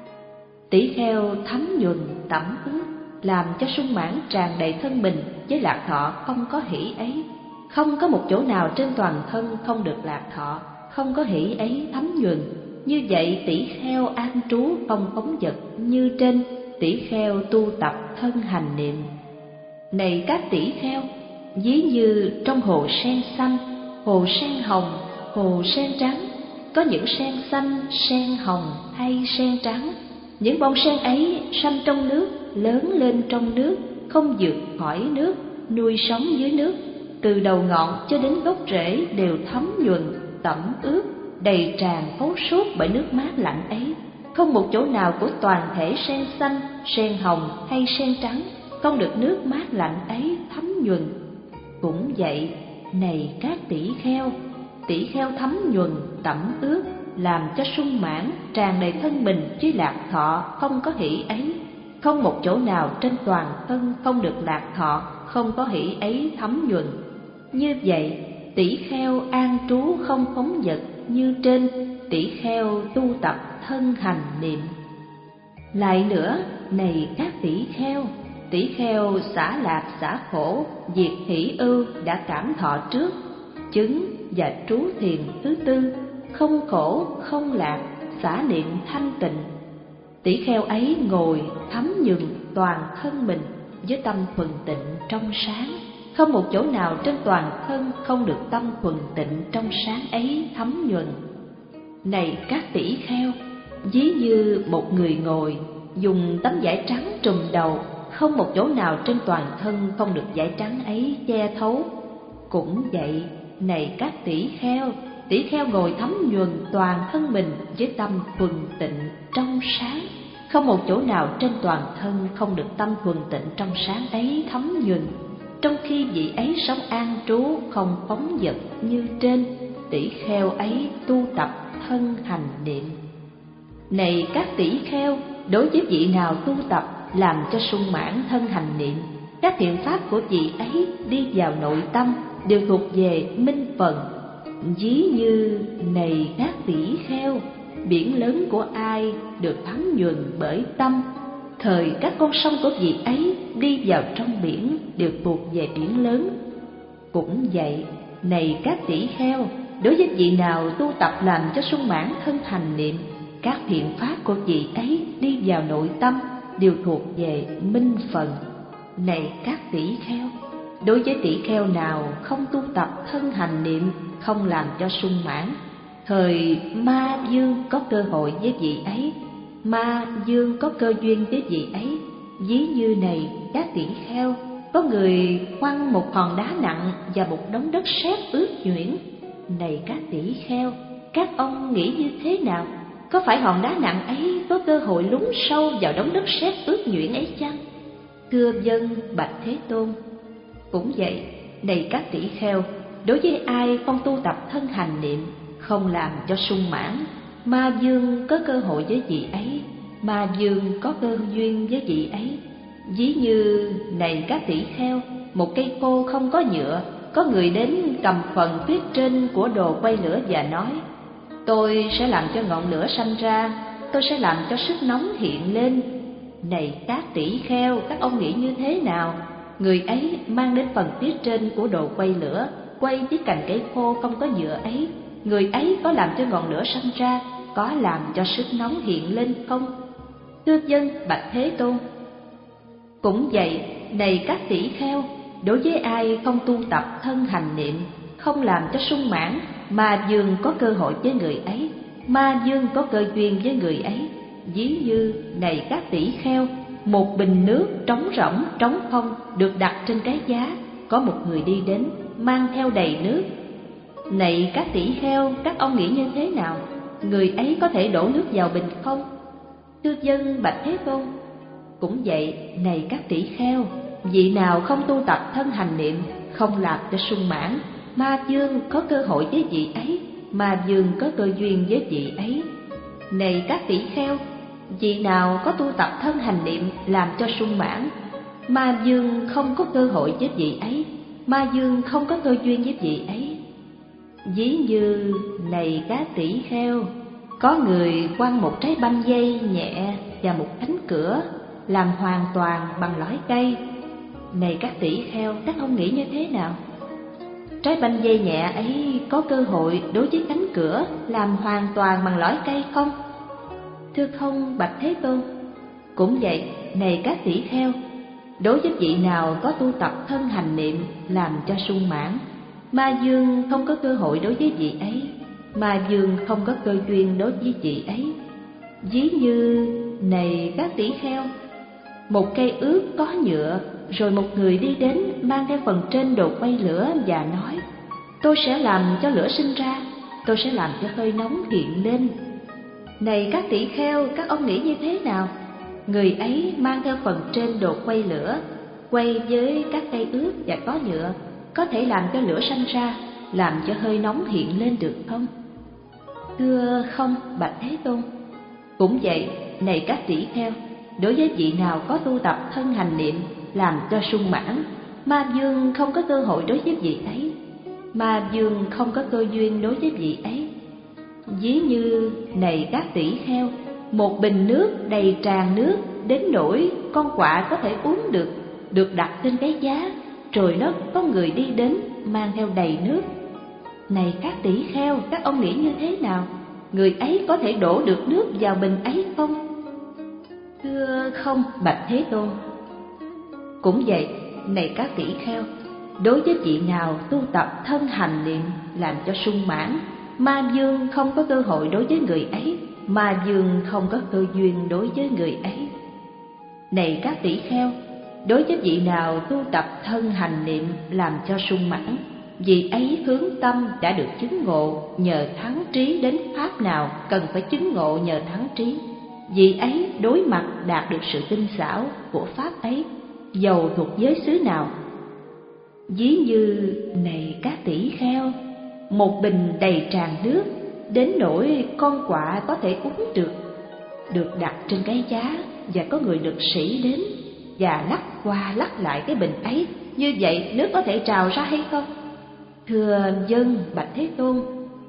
Tỷ kheo thấm nhuần tẩm ướt, làm cho sung mãn tràn đầy thân mình với lạc thọ không có hỷ ấy. Không có một chỗ nào trên toàn thân không được lạc thọ, không có hỷ ấy thấm nhuần. Như vậy tỷ kheo an trú không phóng dật như trên, tỷ kheo tu tập thân hành niệm. Này các tỷ kheo, ví như trong hồ sen xanh, hồ sen hồng, hồ sen trắng, có những sen xanh, sen hồng hay sen trắng. Những bông sen ấy sanh trong nước, lớn lên trong nước, không vượt khỏi nước, nuôi sống dưới nước. Từ đầu ngọn cho đến gốc rễ đều thấm nhuần, tẩm ướt, đầy tràn thấu suốt bởi nước mát lạnh ấy. Không một chỗ nào của toàn thể sen xanh, sen hồng hay sen trắng không được nước mát lạnh ấy thấm nhuần. Cũng vậy, này các tỷ kheo, tỷ kheo thấm nhuần, tẩm ướt, làm cho sung mãn tràn đầy thân mình với lạc thọ không có hỷ ấy. Không một chỗ nào trên toàn thân không được lạc thọ không có hỷ ấy thấm nhuần. Như vậy, tỷ kheo an trú không phóng dật như trên, tỷ kheo tu tập thân hành niệm. Lại nữa, này các tỷ kheo, tỷ kheo xả lạc xả khổ, diệt hỷ ưu đã cảm thọ trước, chứng và trú thiền thứ tư, không khổ không lạc, xả niệm thanh tịnh. Tỷ kheo ấy ngồi thấm nhuần toàn thân mình với tâm thuần tịnh trong sáng. Không một chỗ nào trên toàn thân không được tâm thuần tịnh trong sáng ấy thấm nhuần. Này các tỷ kheo, ví như một người ngồi dùng tấm vải trắng trùm đầu, không một chỗ nào trên toàn thân không được vải trắng ấy che thấu. Cũng vậy, này các tỷ kheo, tỷ kheo ngồi thấm nhuần toàn thân mình với tâm thuần tịnh trong sáng. Không một chỗ nào trên toàn thân không được tâm thuần tịnh trong sáng ấy thấm nhuần. Trong khi vị ấy sống an trú không phóng dật như trên, tỷ kheo ấy tu tập thân hành niệm. Này các tỷ kheo, đối với vị nào tu tập làm cho sung mãn thân hành niệm, các thiện pháp của vị ấy đi vào nội tâm đều thuộc về minh phần. Ví như, này các tỷ kheo, biển lớn của ai được thấm nhuần bởi tâm, thời các con sông của vị ấy đi vào trong biển đều thuộc về biển lớn. Cũng vậy, này các tỷ kheo, đối với vị nào tu tập làm cho sung mãn thân hành niệm, các thiện pháp của vị ấy đi vào nội tâm đều thuộc về minh phần. Này các tỷ kheo, đối với tỷ kheo nào không tu tập thân hành niệm, không làm cho sung mãn, thời ma dương có cơ hội với vị ấy, ma dương có cơ duyên với vị ấy. Ví như này các tỷ kheo, có người quăng một hòn đá nặng và một đống đất sét ướt nhuyễn. Này các tỷ kheo, các ông nghĩ như thế nào? Có phải hòn đá nặng ấy có cơ hội lún sâu vào đống đất sét ướt nhuyễn ấy chăng? Thưa vâng, bạch Thế Tôn. Cũng vậy, này các tỷ kheo, đối với ai không tu tập thân hành niệm, không làm cho sung mãn, ma dương có cơ hội với vị ấy, ma dương có cơ duyên với vị ấy. Ví như, này các tỷ kheo, một cây khô không có nhựa, có người đến cầm phần tuyết trên của đồ quay lửa và nói: tôi sẽ làm cho ngọn lửa sanh ra, tôi sẽ làm cho sức nóng hiện lên. Này các tỷ kheo, các ông nghĩ như thế nào? Người ấy mang đến phần tuyết trên của đồ quay lửa, quay với cành cây khô không có nhựa ấy, người ấy có làm cho ngọn lửa sanh ra, có làm cho sức nóng hiện lên không? Thưa vâng, bạch Thế Tôn. Cũng vậy, này các tỷ kheo, đối với ai không tu tập thân hành niệm, không làm cho sung mãn, ma dương có cơ hội với người ấy, ma dương có cơ duyên với người ấy. Ví như, này các tỷ kheo, một bình nước trống rỗng, trống không được đặt trên cái giá, có một người đi đến mang theo đầy nước. Này các tỷ kheo, các ông nghĩ như thế nào? Người ấy có thể đổ nước vào bình không? Thưa vâng, bạch Thế Tôn. Cũng vậy, này các tỷ kheo, vị nào không tu tập thân hành niệm, không làm cho sung mãn, ma dương có cơ hội với vị ấy, ma dương có cơ duyên với vị ấy. Này các tỷ kheo, vị nào có tu tập thân hành niệm làm cho sung mãn, ma dương không có cơ hội với vị ấy, ma dương không có cơ duyên với vị ấy. Ví như này các tỷ kheo, có người quăng một trái banh dây nhẹ và một cánh cửa làm hoàn toàn bằng lõi cây. Này các tỷ kheo, các ông nghĩ như thế nào? Trái banh dây nhẹ ấy có cơ hội đối với cánh cửa làm hoàn toàn bằng lõi cây không? Thưa không, bạch Thế Tôn. Cũng vậy, này các tỷ kheo, đối với vị nào có tu tập thân hành niệm làm cho sung mãn, ma dương không có cơ hội đối với vị ấy, ma dương không có cơ duyên đối với vị ấy. Ví như này các tỷ kheo, một cây ướt có nhựa, rồi một người đi đến mang theo phần trên đồ quay lửa và nói: tôi sẽ làm cho lửa sinh ra, tôi sẽ làm cho hơi nóng hiện lên. Này các tỷ kheo, các ông nghĩ như thế nào? Người ấy mang theo phần trên đồ quay lửa, quay với các cây ướt và có nhựa, có thể làm cho lửa sanh ra, làm cho hơi nóng hiện lên được không? Thưa không, bạch Thế Tôn. Cũng vậy, này các tỷ kheo, đối với vị nào có tu tập thân hành niệm làm cho sung mãn, ma dương không có cơ hội đối với vị ấy, ma dương không có cơ duyên đối với vị ấy. Ví như này các tỷ kheo, một bình nước đầy tràn nước đến nỗi con quạ có thể uống được, được đặt trên cái giá, rồi đó có người đi đến mang theo đầy nước. Này các tỷ kheo, các ông nghĩ như thế nào? Người ấy có thể đổ được nước vào bình ấy không? Thưa không, bạch Thế Tôn. Cũng vậy, này các tỷ kheo, đối với vị nào tu tập thân hành niệm làm cho sung mãn, ma dương không có cơ hội đối với người ấy, ma dương không có cơ duyên đối với người ấy. Này các tỷ kheo, đối với vị nào tu tập thân hành niệm làm cho sung mãn, vị ấy hướng tâm đã được chứng ngộ nhờ thắng trí đến pháp nào cần phải chứng ngộ nhờ thắng trí, vị ấy đối mặt đạt được sự tinh xảo của pháp ấy, dầu thuộc giới xứ nào. Ví như này các tỷ kheo, một bình đầy tràn nước đến nỗi con quạ có thể uống được, được đặt trên cái giá, và có người lực sĩ đến và lắc qua lắc lại cái bình ấy, như vậy nước có thể trào ra hay không? Thưa dân, bạch Thế Tôn.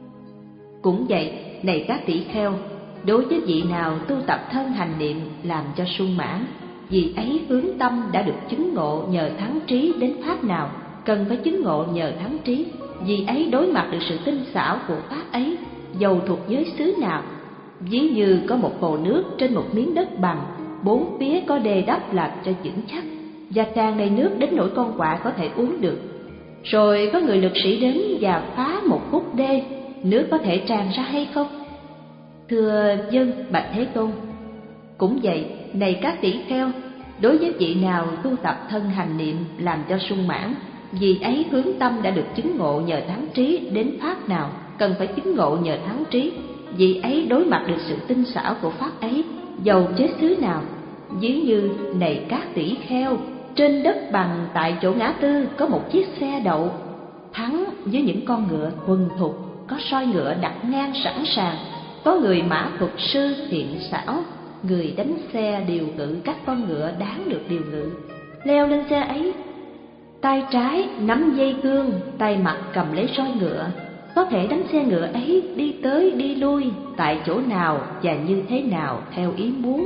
Cũng vậy, này các tỷ kheo, đối với vị nào tu tập thân hành niệm làm cho sung mãn, vị ấy hướng tâm đã được chứng ngộ nhờ thắng trí đến pháp nào cần phải chứng ngộ nhờ thắng trí, vì ấy đối mặt được sự tinh xảo của pháp ấy, dầu thuộc giới xứ nào. Ví như có một hồ nước trên một miếng đất bằng, bốn phía có đê đắp làm cho vững chắc, và tràn đầy nước đến nỗi con quạ có thể uống được. Rồi có người lực sĩ đến và phá một khúc đê, nước có thể tràn ra hay không? Thưa dân, bạch Thế Tôn. Cũng vậy, này các tỷ kheo, đối với vị nào tu tập thân hành niệm làm cho sung mãn, vì ấy hướng tâm đã được chứng ngộ nhờ thắng trí đến pháp nào cần phải chứng ngộ nhờ thắng trí, vì ấy đối mặt được sự tinh xảo của pháp ấy, dầu chế xứ nào. Ví như này các tỷ kheo, trên đất bằng tại chỗ ngã tư có một chiếc xe đậu, thắng với những con ngựa thuần thục, có soi ngựa đặt ngang sẵn sàng, có người mã thuật sư thiện xảo, người đánh xe điều ngự các con ngựa đáng được điều ngự. Leo lên xe ấy, tay trái nắm dây cương, tay mặt cầm lấy roi ngựa, có thể đánh xe ngựa ấy đi tới đi lui tại chỗ nào và như thế nào theo ý muốn.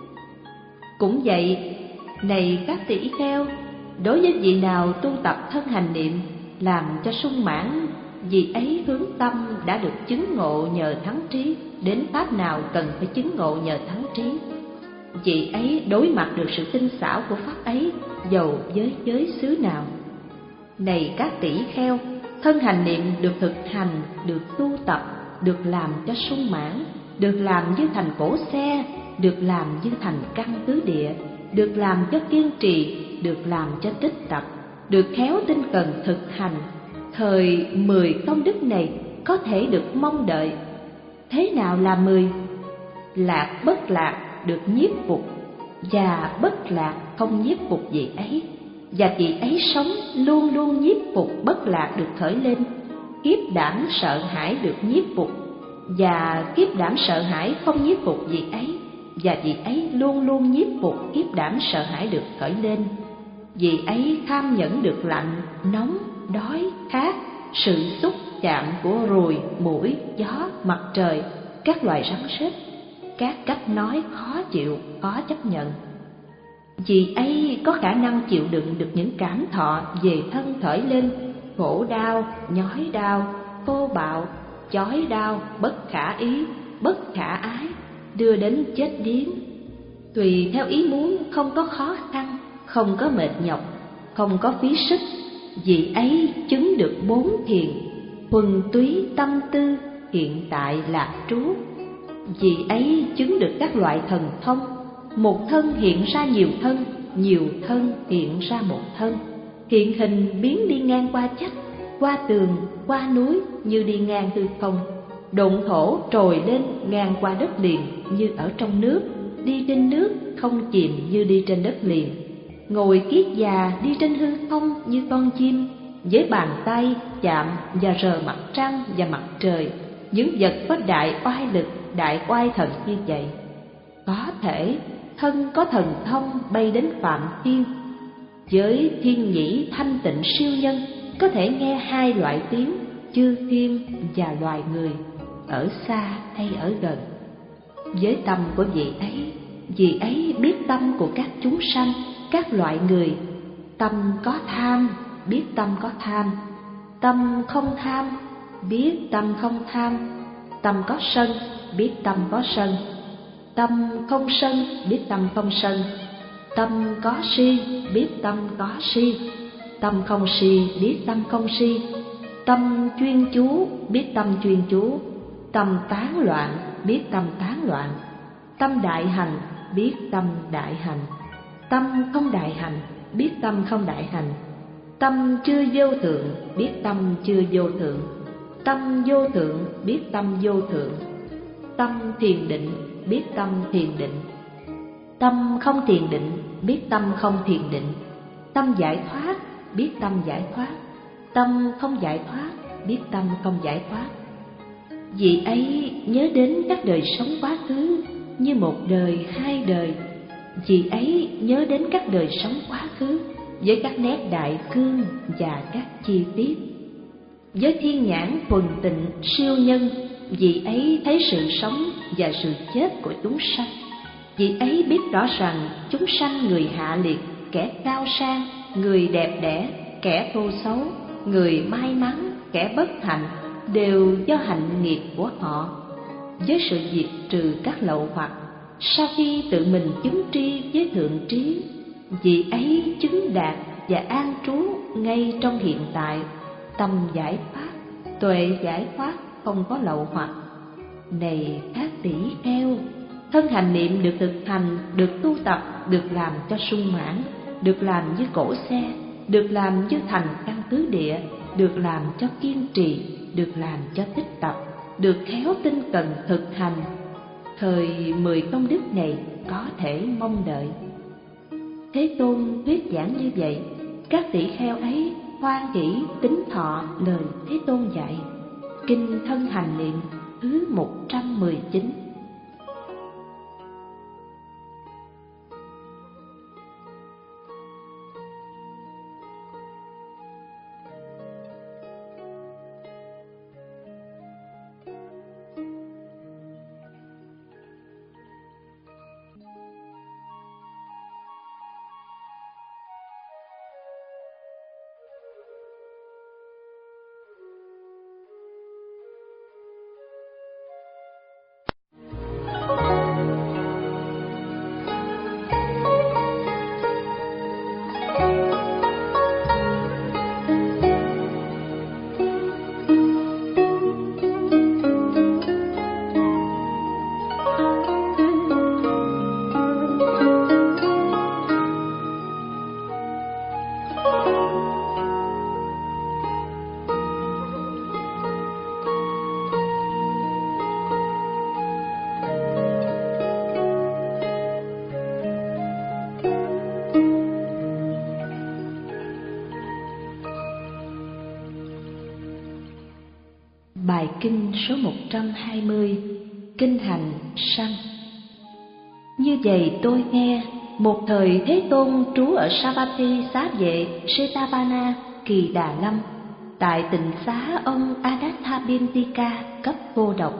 Cũng vậy, này các tỷ kheo, đối với vị nào tu tập thân hành niệm làm cho sung mãn, vì ấy hướng tâm đã được chứng ngộ nhờ thắng trí đến pháp nào cần phải chứng ngộ nhờ thắng trí, vị ấy đối mặt được sự tinh xảo của pháp ấy, dầu với giới xứ nào. Này các tỷ kheo, thân hành niệm được thực hành, được tu tập, được làm cho sung mãn, được làm như thành cổ xe, được làm như thành căn tứ địa, được làm cho kiên trì, được làm cho tích tập, được khéo tinh cần thực hành, thời mười công đức này có thể được mong đợi. Thế nào là mười? Lạc bất lạc được nhiếp phục, và bất lạc không nhiếp phục vị ấy, và vị ấy sống luôn luôn nhiếp phục bất lạc được khởi lên. Kiếp đảm sợ hãi được nhiếp phục, và kiếp đảm sợ hãi không nhiếp phục vị ấy, và vị ấy luôn luôn nhiếp phục kiếp đảm sợ hãi được khởi lên. Vị ấy tham nhẫn được lạnh, nóng, đói, khát, sự xúc chạm của ruồi, muỗi, gió, mặt trời, các loài rắn rết, các cách nói khó chịu, khó chấp nhận. Vị ấy có khả năng chịu đựng được những cảm thọ về thân khởi lên, khổ đau, nhói đau, thô bạo, chói đau, bất khả ý, bất khả ái, đưa đến chết điếng. Tùy theo ý muốn, không có khó khăn, không có mệt nhọc, không có phí sức. Vị ấy chứng được bốn thiền: thuần túy tâm tư, hiện tại lạc trú. Vị ấy chứng được các loại thần thông: một thân hiện ra nhiều thân, nhiều thân hiện ra một thân, hiện hình biến đi ngang qua vách, qua tường, qua núi như đi ngang hư không, độn thổ trồi lên ngang qua đất liền như ở trong nước, đi trên nước không chìm như đi trên đất liền, ngồi kiết già đi trên hư không như con chim, với bàn tay chạm và rờ mặt trăng và mặt trời, những vật có đại oai lực, đại oai thần như vậy. Có thể thân có thần thông bay đến phạm thiên. Với thiên nhĩ thanh tịnh siêu nhân có thể nghe hai loại tiếng, chư thiên và loài người, ở xa hay ở gần. Với tâm của vị ấy, vị ấy biết tâm của các chúng sanh, các loại người. Tâm có tham, biết tâm có tham. Tâm không tham, biết tâm không tham. Tâm có sân, biết tâm có sân. Tâm không sân, biết tâm không sân. Tâm có si, biết tâm có si. Tâm không si, biết tâm không si. Tâm chuyên chú, biết tâm chuyên chú. Tâm tán loạn, biết tâm tán loạn. Tâm đại hành, biết tâm đại hành. Tâm không đại hành, biết tâm không đại hành. Tâm chưa vô thượng, biết tâm chưa vô thượng. Tâm vô thượng, biết tâm vô thượng. Tâm thiền định, biết tâm thiền định. Tâm không thiền định, biết tâm không thiền định. Tâm giải thoát, biết tâm giải thoát. Tâm không giải thoát, biết tâm không giải thoát. Vị ấy nhớ đến các đời sống quá khứ như một đời, hai đời. Vị ấy nhớ đến các đời sống quá khứ với các nét đại cương và các chi tiết. Với thiên nhãn thuần tịnh siêu nhân, vị ấy thấy sự sống và sự chết của chúng sanh. Vị ấy biết rõ rằng chúng sanh người hạ liệt, kẻ cao sang, người đẹp đẽ, kẻ thô xấu, người may mắn, kẻ bất hạnh, đều do hạnh nghiệp của họ. Với sự diệt trừ các lậu hoặc, sau khi tự mình chứng tri với thượng trí, vị ấy chứng đạt và an trú ngay trong hiện tại, tâm giải thoát, tuệ giải thoát, không có lậu hoặc. Này các tỷ kheo, thân hành niệm được thực hành, được tu tập, được làm cho sung mãn, được làm như cỗ xe, được làm như thành căn tứ địa, được làm cho kiên trì, được làm cho tích tập, được khéo tinh cần thực hành. Thời mười công đức này có thể mong đợi. Thế Tôn thuyết giảng như vậy, các tỷ kheo ấy hoan hỷ tín thọ lời Thế Tôn dạy. Kinh Thân Hành Niệm thứ một trăm mười chín. Bài kinh số một trăm hai mươi, Kinh Hành Sanh. Như vậy tôi nghe, một thời Thế Tôn trú ở Savatthi xá vệ Setavana, Kỳ Đà Lâm, tại tịnh xá ông Anathapindika cấp Vô Độc.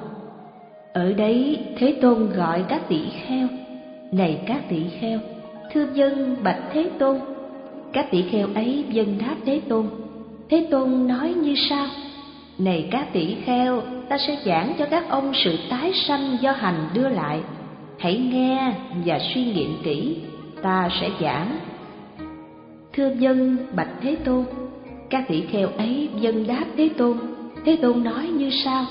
Ở đấy Thế Tôn gọi các tỷ kheo: này các tỷ kheo, thưa dân bạch Thế Tôn. Các tỷ kheo ấy vâng đáp Thế Tôn. Thế Tôn nói như sau: này các tỷ kheo, ta sẽ giảng cho các ông sự tái sanh do hành đưa lại. Hãy nghe và suy nghiệm kỹ, ta sẽ giảng. Thưa dân bạch Thế Tôn. Các tỷ kheo ấy vâng đáp Thế Tôn. Thế Tôn nói như sau: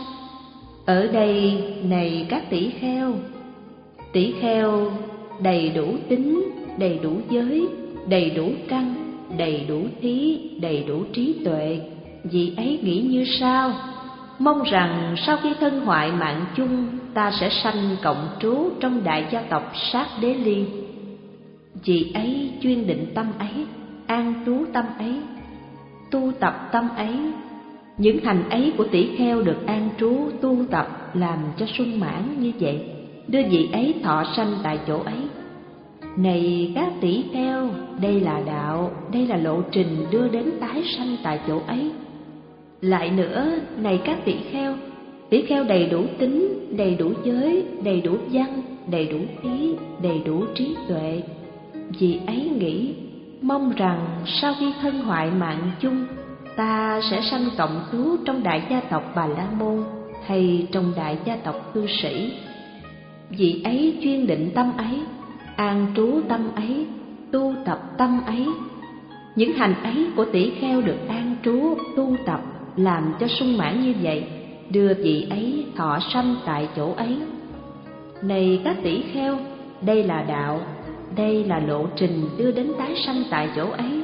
ở đây này các tỷ kheo, tỷ kheo đầy đủ tính, đầy đủ giới, đầy đủ căn, đầy đủ thí, đầy đủ trí tuệ. Vị ấy nghĩ như sau: mong rằng sau khi thân hoại mạng chung, ta sẽ sanh cộng trú trong đại gia tộc Sát Đế Ly. Vị ấy chuyên định tâm ấy, an trú tâm ấy, tu tập tâm ấy. Những hành ấy của tỷ kheo được an trú tu tập làm cho sung mãn như vậy, đưa vị ấy thọ sanh tại chỗ ấy. Này các tỷ kheo, đây là đạo, đây là lộ trình đưa đến tái sanh tại chỗ ấy. Lại nữa, này các tỷ kheo, tỷ kheo đầy đủ tính, đầy đủ giới, đầy đủ văn, đầy đủ thí, đầy đủ trí tuệ. Vì ấy nghĩ, mong rằng sau khi thân hoại mạng chung, ta sẽ sanh cộng trú trong đại gia tộc Bà La Môn hay trong đại gia tộc cư sĩ. Vì ấy chuyên định tâm ấy, an trú tâm ấy, tu tập tâm ấy. Những hành ấy của tỷ kheo được an trú, tu tập làm cho sung mãn như vậy, đưa vị ấy thọ sanh tại chỗ ấy. Này các tỷ kheo, đây là đạo, đây là lộ trình đưa đến tái sanh tại chỗ ấy.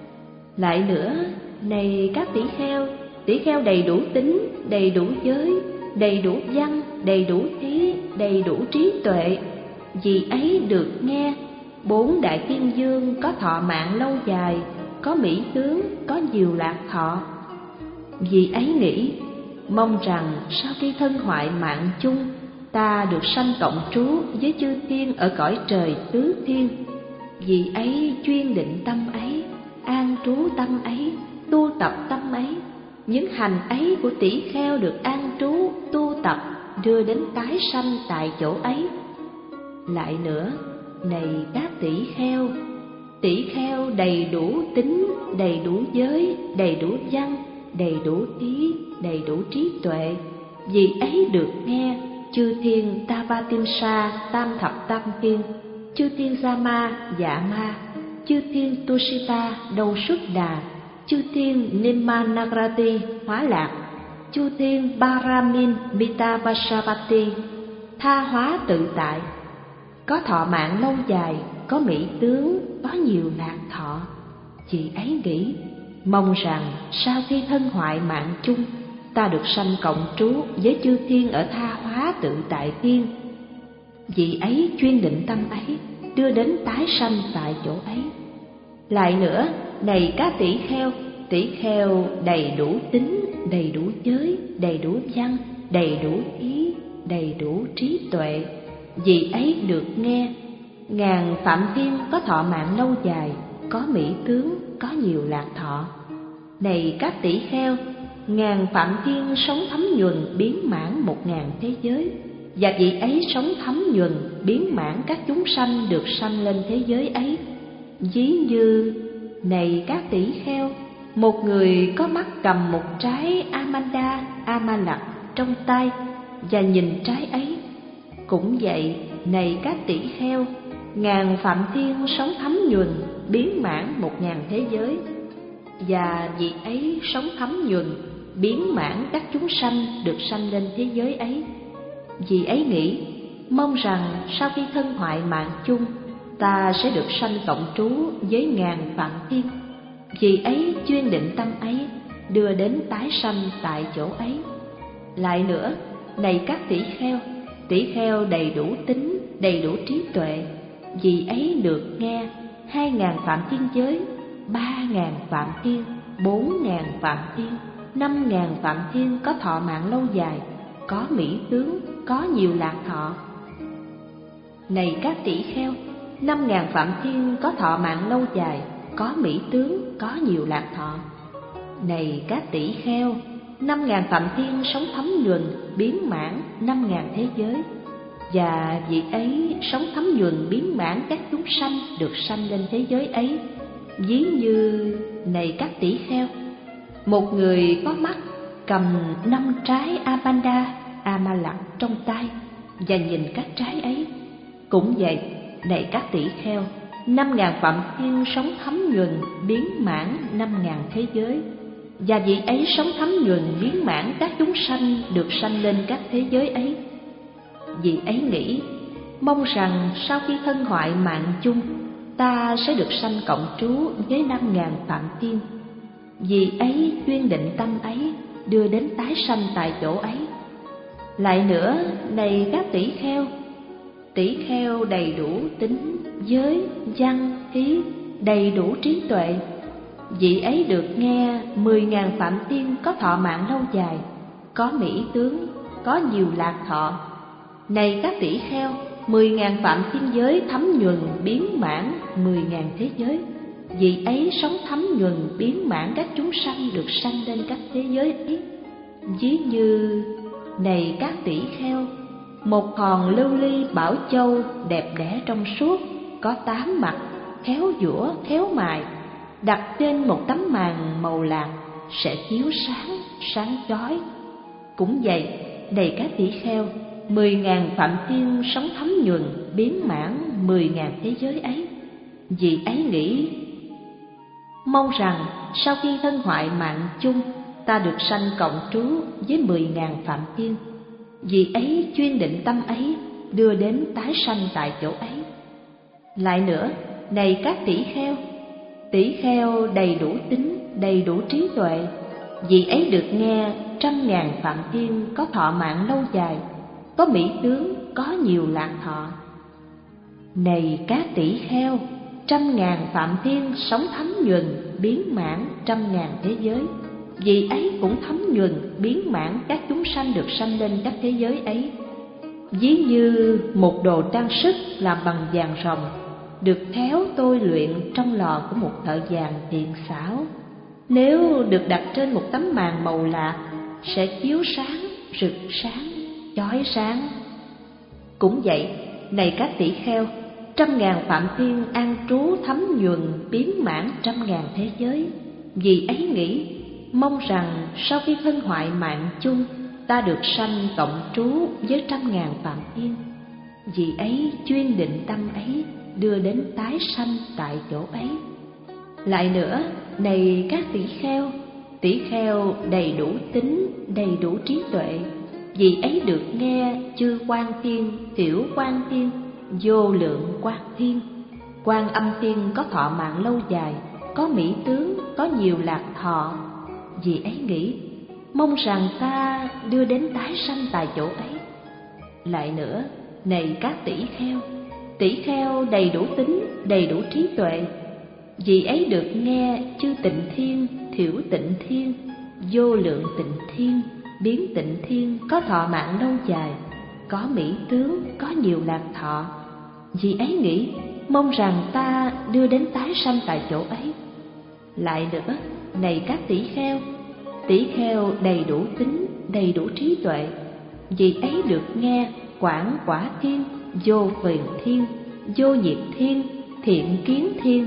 Lại nữa, này các tỷ kheo, tỷ kheo đầy đủ tính, đầy đủ giới, đầy đủ văn, đầy đủ thí, đầy đủ trí tuệ. Vì ấy được nghe, bốn đại thiên dương có thọ mạng lâu dài, có mỹ tướng, có nhiều lạc thọ. Vì ấy nghĩ, mong rằng sau khi thân hoại mạng chung, ta được sanh cộng trú với chư thiên ở cõi trời tứ thiên. Vì ấy chuyên định tâm ấy, an trú tâm ấy, tu tập tâm ấy. Những hành ấy của tỷ kheo được an trú, tu tập, đưa đến tái sanh tại chỗ ấy. Lại nữa, này các tỷ kheo, tỷ kheo đầy đủ tính, đầy đủ giới, đầy đủ văn, đầy đủ thí, đầy đủ trí tuệ. Vì ấy được nghe, chư thiên Tavatimsa tam thập tam thiên, chư thiên Sama Dạ Ma, chư thiên Tushita Đầu Xuất Đà, chư thiên Nimanagrati Hóa Lạc, chư thiên Baramin Mitavasavati tha hóa tự tại, có thọ mạng lâu dài, có mỹ tướng, có nhiều lạc thọ. Chị ấy nghĩ, mong rằng sau khi thân hoại mạng chung, ta được sanh cộng trú với chư thiên ở tha hóa tự tại thiên. Vì ấy chuyên định tâm ấy, đưa đến tái sanh tại chỗ ấy. Lại nữa, này các tỷ kheo, tỷ kheo đầy đủ tính, đầy đủ giới, đầy đủ văn, đầy đủ ý, đầy đủ trí tuệ. Vì ấy được nghe, ngàn phạm thiên có thọ mạng lâu dài, có mỹ tướng, có nhiều lạc thọ. Này các tỷ kheo, ngàn phạm thiên sống thấm nhuần biến mãn một ngàn thế giới, và vị ấy sống thấm nhuần biến mãn các chúng sanh được sanh lên thế giới ấy. Ví như, này các tỷ kheo, một người có mắt cầm một trái Amanda, Amalak trong tay và nhìn trái ấy. Cũng vậy, này các tỷ kheo, ngàn phạm thiên sống thấm nhuần biến mãn một ngàn thế giới, và vị ấy sống thấm nhuần biến mãn các chúng sanh được sanh lên thế giới ấy. Vì ấy nghĩ, mong rằng sau khi thân hoại mạng chung, ta sẽ được sanh cộng trú với ngàn phạm thiên. Vì ấy chuyên định tâm ấy, đưa đến tái sanh tại chỗ ấy. Lại nữa, này các tỷ kheo, tỷ kheo đầy đủ tính, đầy đủ trí tuệ. Vì ấy được nghe, hai ngàn phạm thiên giới, ba ngàn phạm thiên, bốn ngàn phạm thiên, năm ngàn phạm thiên có thọ mạng lâu dài, có mỹ tướng, có nhiều lạc thọ. Này các tỷ kheo, năm ngàn phạm thiên có thọ mạng lâu dài, có mỹ tướng, có nhiều lạc thọ. Này các tỷ kheo, năm ngàn phạm thiên sống thấm nhuần, biến mãn năm ngàn thế giới, và vị ấy sống thấm nhuần biến mãn các chúng sanh được sanh lên thế giới ấy. Ví như, này các tỷ kheo, một người có mắt cầm năm trái Amanda, Amalak trong tay và nhìn các trái ấy. Cũng vậy, này các tỷ kheo, năm ngàn phạm thiên sống thấm nhuần biến mãn năm ngàn thế giới, và vị ấy sống thấm nhuần biến mãn các chúng sanh được sanh lên các thế giới ấy. Vị ấy nghĩ, mong rằng sau khi thân hoại mạng chung, ta sẽ được sanh cộng trú với năm ngàn phạm thiên. Vì ấy chuyên định tâm ấy đưa đến tái sanh tại chỗ ấy. Lại nữa, này các tỷ kheo, tỷ kheo đầy đủ tính, giới, văn, ý, đầy đủ trí tuệ, vị ấy được nghe mười ngàn phạm thiên có thọ mạng lâu dài, có mỹ tướng, có nhiều lạc thọ. Này các tỷ kheo, mười ngàn phạm thiên giới thấm nhuần biến mãn mười ngàn thế giới, vị ấy sống thấm nhuần biến mãn các chúng sanh được sanh lên các thế giới ấy. Ví như, này các tỷ kheo, một hòn lưu ly bảo châu đẹp đẽ trong suốt, có tám mặt, khéo giũa, khéo mài, đặt trên một tấm màn màu lạc sẽ chiếu sáng, sáng chói. Cũng vậy, này các tỷ kheo, mười ngàn phạm thiên sống thấm nhuần biến mãn mười ngàn thế giới ấy. Vì ấy nghĩ, mong rằng sau khi thân hoại mạng chung, ta được sanh cộng trú với mười ngàn phạm thiên. Vì ấy chuyên định tâm ấy đưa đến tái sanh tại chỗ ấy. Lại nữa, này các tỷ kheo, tỷ kheo đầy đủ tính, đầy đủ trí tuệ, vì ấy được nghe trăm ngàn phạm thiên có thọ mạng lâu dài, có mỹ tướng, có nhiều lạc thọ. Này các tỷ kheo, trăm ngàn phạm thiên sống thấm nhuần biến mãn trăm ngàn thế giới, vì ấy cũng thấm nhuần biến mãn các chúng sanh được sanh lên các thế giới ấy. Ví như một đồ trang sức làm bằng vàng ròng, được khéo tôi luyện trong lò của một thợ vàng tiện xảo, nếu được đặt trên một tấm màn màu lạc sẽ chiếu sáng, rực sáng, chói sáng. Cũng vậy, này các tỷ kheo, trăm ngàn phạm thiên an trú thấm nhuần biến mãn trăm ngàn thế giới. Vì ấy nghĩ, mong rằng sau khi thân hoại mạng chung, ta được sanh cộng trú với trăm ngàn phạm thiên. Vì ấy chuyên định tâm ấy đưa đến tái sanh tại chỗ ấy. Lại nữa, này các tỷ kheo, tỷ kheo đầy đủ tính, đầy đủ trí tuệ, vì ấy được nghe chư Quan Thiên, Tiểu Quan Thiên, vô lượng Quan Thiên, Quan Âm Thiên có thọ mạng lâu dài, có mỹ tướng, có nhiều lạc thọ. Vì ấy nghĩ, mong rằng ta đưa đến tái sanh tại chỗ ấy. Lại nữa, này các tỷ kheo, tỷ kheo đầy đủ tính, đầy đủ trí tuệ, vì ấy được nghe chư Tịnh Thiên, Thiểu Tịnh Thiên, vô lượng Tịnh Thiên, biến Tịnh Thiên có thọ mạng lâu dài, có mỹ tướng, có nhiều lạc thọ. Vì ấy nghĩ, mong rằng ta đưa đến tái sanh tại chỗ ấy. Lại nữa, này các tỷ kheo, tỷ kheo đầy đủ tính, đầy đủ trí tuệ, vì ấy được nghe Quảng Quả Thiên, vô phiền thiên, vô nhiệt thiên, thiện kiến thiên,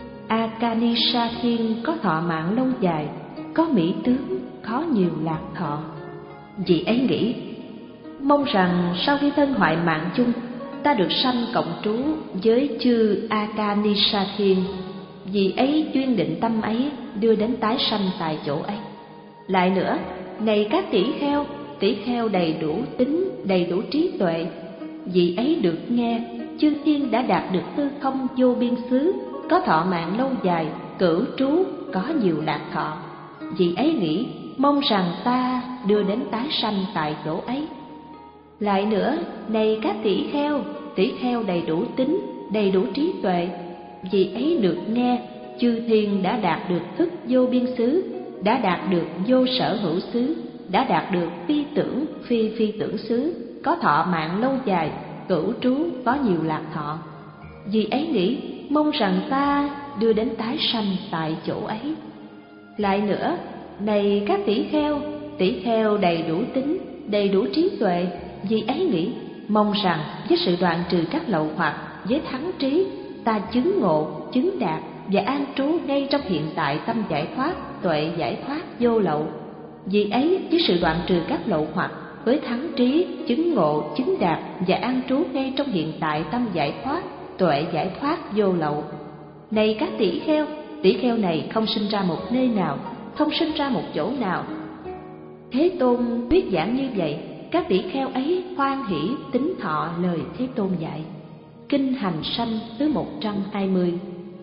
Akanisha Thiên có thọ mạng lâu dài, có mỹ tướng, có nhiều lạc thọ. Vì ấy nghĩ, mong rằng sau khi thân hoại mạng chung, ta được sanh cộng trú với chư Akanisha Thiên. Vì ấy chuyên định tâm ấy đưa đến tái sanh tại chỗ ấy. Lại nữa, này các tỷ kheo, tỷ kheo đầy đủ tính, đầy đủ trí tuệ, vì ấy được nghe chư thiên đã đạt được tư không vô biên xứ, có thọ mạng lâu dài, cửu trú, có nhiều lạc thọ. Vì ấy nghĩ, mong rằng ta đưa đến tái sanh tại chỗ ấy. Lại nữa, này các tỷ kheo, tỷ kheo đầy đủ tính, đầy đủ trí tuệ, vì ấy được nghe chư thiên đã đạt được thức vô biên xứ, đã đạt được vô sở hữu xứ, đã đạt được phi tưởng, phi phi tưởng xứ, có thọ mạng lâu dài, cửu trú, có nhiều lạc thọ. Vì ấy nghĩ, mong rằng ta đưa đến tái sanh tại chỗ ấy. Lại nữa, này các tỷ kheo, tỷ kheo đầy đủ tính, đầy đủ trí tuệ, vì ấy nghĩ, mong rằng với sự đoạn trừ các lậu hoặc, với thắng trí, ta chứng ngộ, chứng đạt và an trú ngay trong hiện tại tâm giải thoát, tuệ giải thoát vô lậu. Vì ấy, với sự đoạn trừ các lậu hoặc, với thắng trí, chứng ngộ, chứng đạt và an trú ngay trong hiện tại tâm giải thoát, tuệ giải thoát vô lậu. Này các tỷ kheo, tỷ kheo này không sinh ra một nơi nào, không sinh ra một chỗ nào. Thế Tôn thuyết giảng như vậy, các tỷ kheo ấy hoan hỷ tín thọ lời Thế Tôn dạy. Kinh Hành Sanh thứ một trăm hai mươi.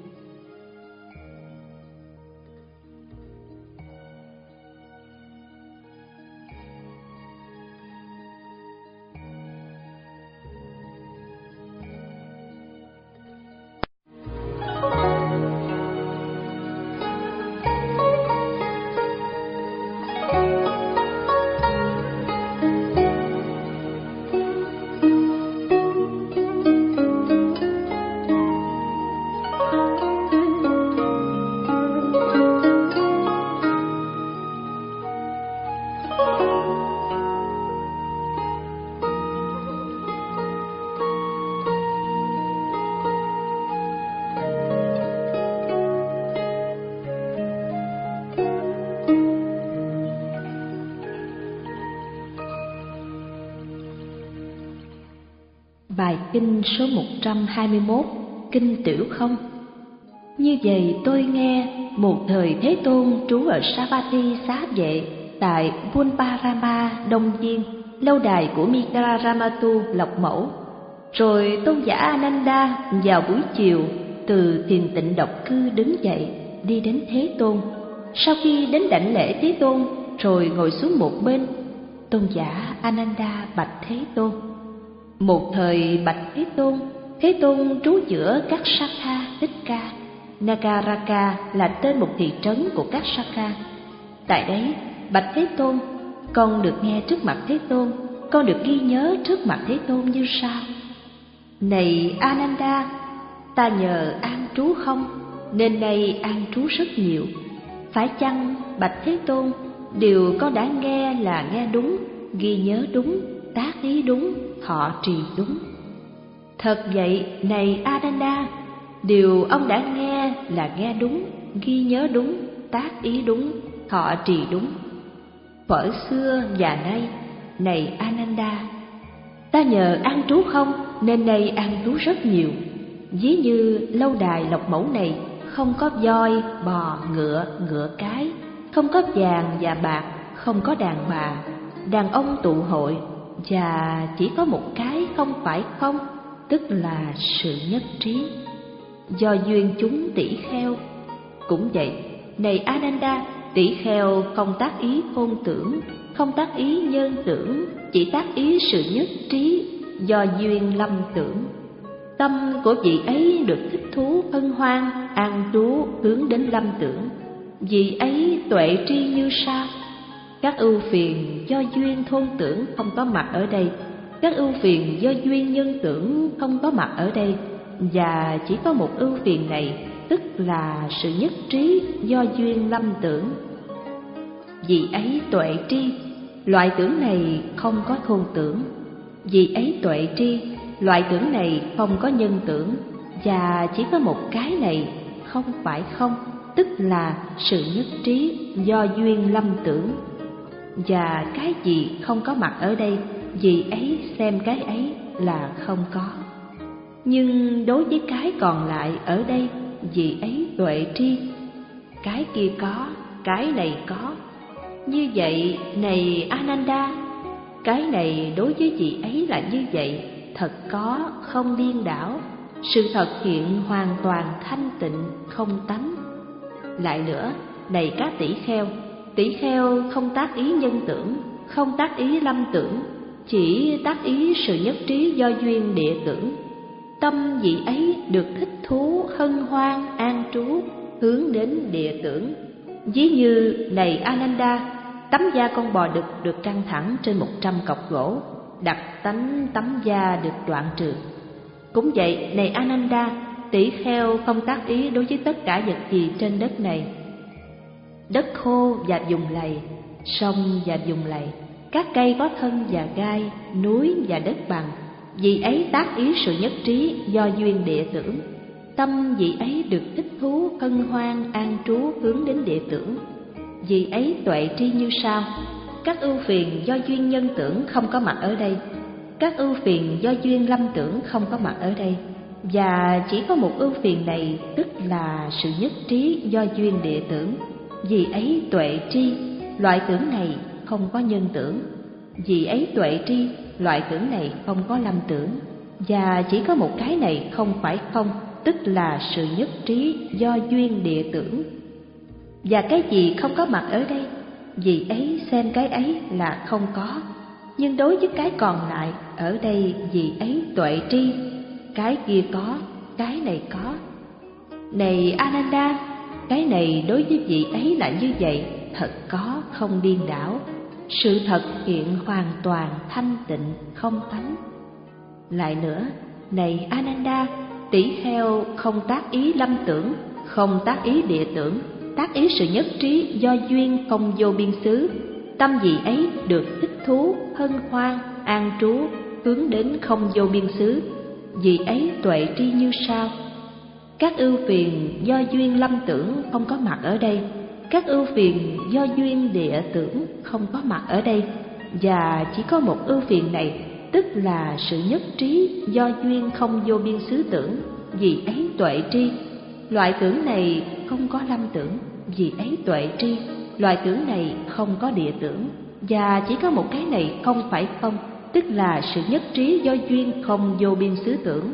Bài kinh số một trăm hai mươi mốt, Kinh Tiểu Không. Như vậy tôi nghe, một thời Thế Tôn trú ở Savatthi Xá Vệ tại Bunparama, Đông Viên, lâu đài của Mikraramatu Lộc Mẫu. Rồi tôn giả Ananda vào buổi chiều từ thiền tịnh độc cư đứng dậy, đi đến Thế Tôn. Sau khi đến đảnh lễ Thế Tôn, rồi ngồi xuống một bên, tôn giả Ananda bạch Thế Tôn. Một thời bạch Thế Tôn, Thế Tôn trú giữa các Sakha Thích Ca. Nagaraka là tên một thị trấn của các Sakha. Tại đấy, bạch Thế Tôn, con được nghe trước mặt Thế Tôn, con được ghi nhớ trước mặt Thế Tôn như sau. Này Ananda, ta nhờ an trú không, nên nay an trú rất nhiều. Phải chăng, bạch Thế Tôn, điều con đã nghe là nghe đúng, ghi nhớ đúng, tác ý đúng, thọ trì đúng? Thật vậy, này Ananda, điều ông đã nghe là nghe đúng, ghi nhớ đúng, tác ý đúng, thọ trì đúng. Thuở xưa và nay, này Ananda, ta nhờ an trú không, nên nay an trú rất nhiều. Ví như lâu đài Lộc Mẫu này không có voi, bò, ngựa, ngựa cái, không có vàng và bạc, không có đàn bà, đàn ông tụ hội, và chỉ có một cái không phải không, tức là sự nhất trí. Do duyên chúng tỷ kheo. Cũng vậy, này Ananda, tỷ kheo không tác ý ngôn tưởng, không tác ý nhân tưởng, chỉ tác ý sự nhất trí, do duyên lâm tưởng. Tâm của vị ấy được thích thú hân hoan, an trú hướng đến lâm tưởng. Vị ấy tuệ tri như sao? Các ưu phiền do duyên thôn tưởng không có mặt ở đây, các ưu phiền do duyên nhân tưởng không có mặt ở đây, và chỉ có một ưu phiền này, tức là sự nhất trí do duyên lâm tưởng. Vì ấy tuệ tri, loại tưởng này không có thôn tưởng. Vì ấy tuệ tri, loại tưởng này không có nhân tưởng, và chỉ có một cái này, không phải không, tức là sự nhất trí do duyên lâm tưởng. Và cái gì không có mặt ở đây, vì ấy xem cái ấy là không có. Nhưng đối với cái còn lại ở đây, vì ấy tuệ tri, cái kia có, cái này có. Như vậy, này Ananda, cái này đối với vị ấy là như vậy, thật có, không điên đảo. Sự thật hiện hoàn toàn thanh tịnh, không tánh. Lại nữa, này các tỷ kheo, tỷ kheo không tác ý nhân tưởng, không tác ý lâm tưởng, chỉ tác ý sự nhất trí do duyên địa tưởng. Tâm vị ấy được thích thú hân hoan an trú hướng đến địa tưởng. Ví như, này Ananda, tấm da con bò đực được căng thẳng trên một trăm cọc gỗ, đặt tánh tấm da được đoạn trừ. Cũng vậy, này Ananda, tỷ kheo không tác ý đối với tất cả vật gì trên đất này. Đất khô và vùng lầy, sông và vùng lầy, các cây có thân và gai, núi và đất bằng, vì ấy tác ý sự nhất trí do duyên địa tưởng. Tâm vị ấy được thích thú, hân hoan, an trú hướng đến địa tưởng. Vì ấy tuệ tri như sau: các ưu phiền do duyên nhân tưởng không có mặt ở đây, các ưu phiền do duyên lâm tưởng không có mặt ở đây, và chỉ có một ưu phiền này, tức là sự nhất trí do duyên địa tưởng. Vì ấy tuệ tri, loại tưởng này không có nhân tưởng. Vì ấy tuệ tri, loại tưởng này không có lâm tưởng, và chỉ có một cái này không phải không, tức là sự nhất trí do duyên địa tưởng. Và cái gì không có mặt ở đây, vì ấy xem cái ấy là không có. Nhưng đối với cái còn lại, ở đây vì ấy tuệ tri, cái kia có, cái này có. Này Ananda, cái này đối với vị ấy là như vậy, thật có, không điên đảo. Sự thật hiện hoàn toàn thanh tịnh, không tánh. Lại nữa, này Ananda, tỷ kheo không tác ý lâm tưởng, không tác ý địa tưởng, tác ý sự nhất trí do duyên không vô biên xứ. Tâm vị ấy được thích thú, hân hoan, an trú hướng đến không vô biên xứ. Vì ấy tuệ tri như sau: các ưu phiền do duyên lâm tưởng không có mặt ở đây, các ưu phiền do duyên địa tưởng không có mặt ở đây, và chỉ có một ưu phiền này, tức là sự nhất trí do duyên không vô biên xứ tưởng. Vì ấy tuệ tri, loại tưởng này không có lâm tưởng. Vì ấy tuệ tri, loại tưởng này không có địa tưởng, và chỉ có một cái này không phải không, tức là sự nhất trí do duyên không vô biên xứ tưởng.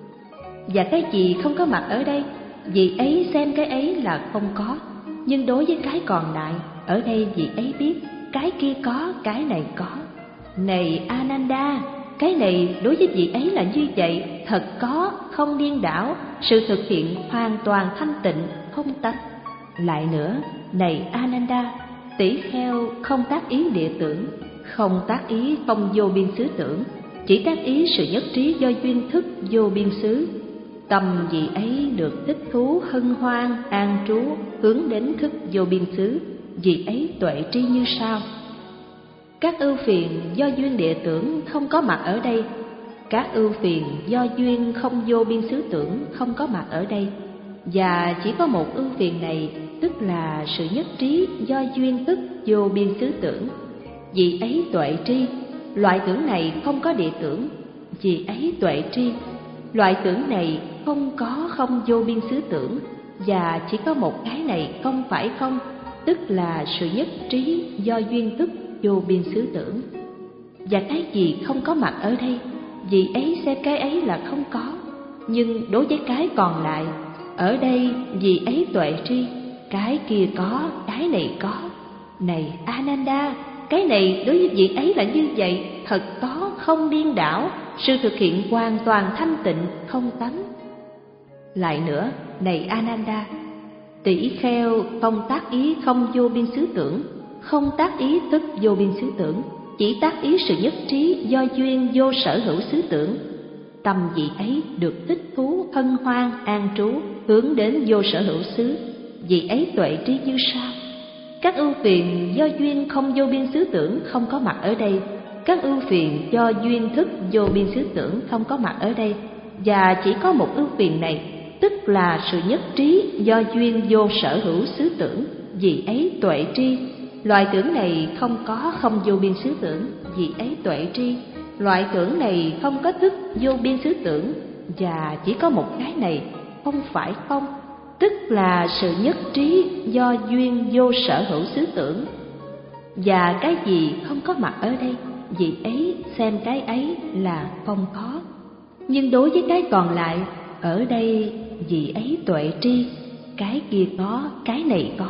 Và cái gì không có mặt ở đây, vì ấy xem cái ấy là không có. Nhưng đối với cái còn lại, ở đây vì ấy biết cái kia có, cái này có. Này Ananda, cái này đối với vị ấy là như vậy, thật có, không điên đảo. Sự thực hiện hoàn toàn thanh tịnh, không tách. Lại nữa, này Ananda, tỷ kheo không tác ý địa tưởng, không tác ý không vô biên xứ tưởng, chỉ tác ý sự nhất trí do duyên thức vô biên xứ. Tâm vị ấy được thích thú, hân hoan, an trú hướng đến thức vô biên xứ. Vì ấy tuệ tri như sau: các ưu phiền do duyên địa tưởng không có mặt ở đây, các ưu phiền do duyên không vô biên xứ tưởng không có mặt ở đây, và chỉ có một ưu phiền này, tức là sự nhất trí do duyên thức vô biên xứ tưởng. Vì ấy tuệ tri, loại tưởng này không có địa tưởng. Vì ấy tuệ tri, loại tưởng này không có không vô biên xứ tưởng, và chỉ có một cái này không phải không, tức là sự nhất trí do duyên thức vô biên xứ tưởng. Và cái gì không có mặt ở đây, vì ấy xem cái ấy là không có. Nhưng đối với cái còn lại, ở đây vì ấy tuệ tri, cái kia có, cái này có. Này Ananda, cái này đối với vị ấy là như vậy, thật có, không điên đảo. Sự thực hiện hoàn toàn thanh tịnh, không tánh. Lại nữa, này Ananda, tỷ kheo không tác ý không vô biên xứ tưởng, không tác ý tức vô biên xứ tưởng, chỉ tác ý sự nhất trí do duyên vô sở hữu xứ tưởng. Tâm vị ấy được thích thú, hân hoan, an trú hướng đến vô sở hữu xứ. Vị ấy tuệ tri như sau: các ưu phiền do duyên không vô biên xứ tưởng không có mặt ở đây, các ưu phiền do duyên thức vô biên xứ tưởng không có mặt ở đây, và chỉ có một ưu phiền này, tức là sự nhất trí do duyên vô sở hữu xứ tưởng. Vì ấy tuệ tri, loại tưởng này không có không vô biên xứ tưởng. Vì ấy tuệ tri, loại tưởng này không có thức vô biên xứ tưởng, và chỉ có một cái này không phải không, tức là sự nhất trí do duyên vô sở hữu xứ tưởng. Và cái gì không có mặt ở đây, vì ấy xem cái ấy là không có. Nhưng đối với cái còn lại, ở đây vì ấy tuệ tri, cái kia có, cái này có.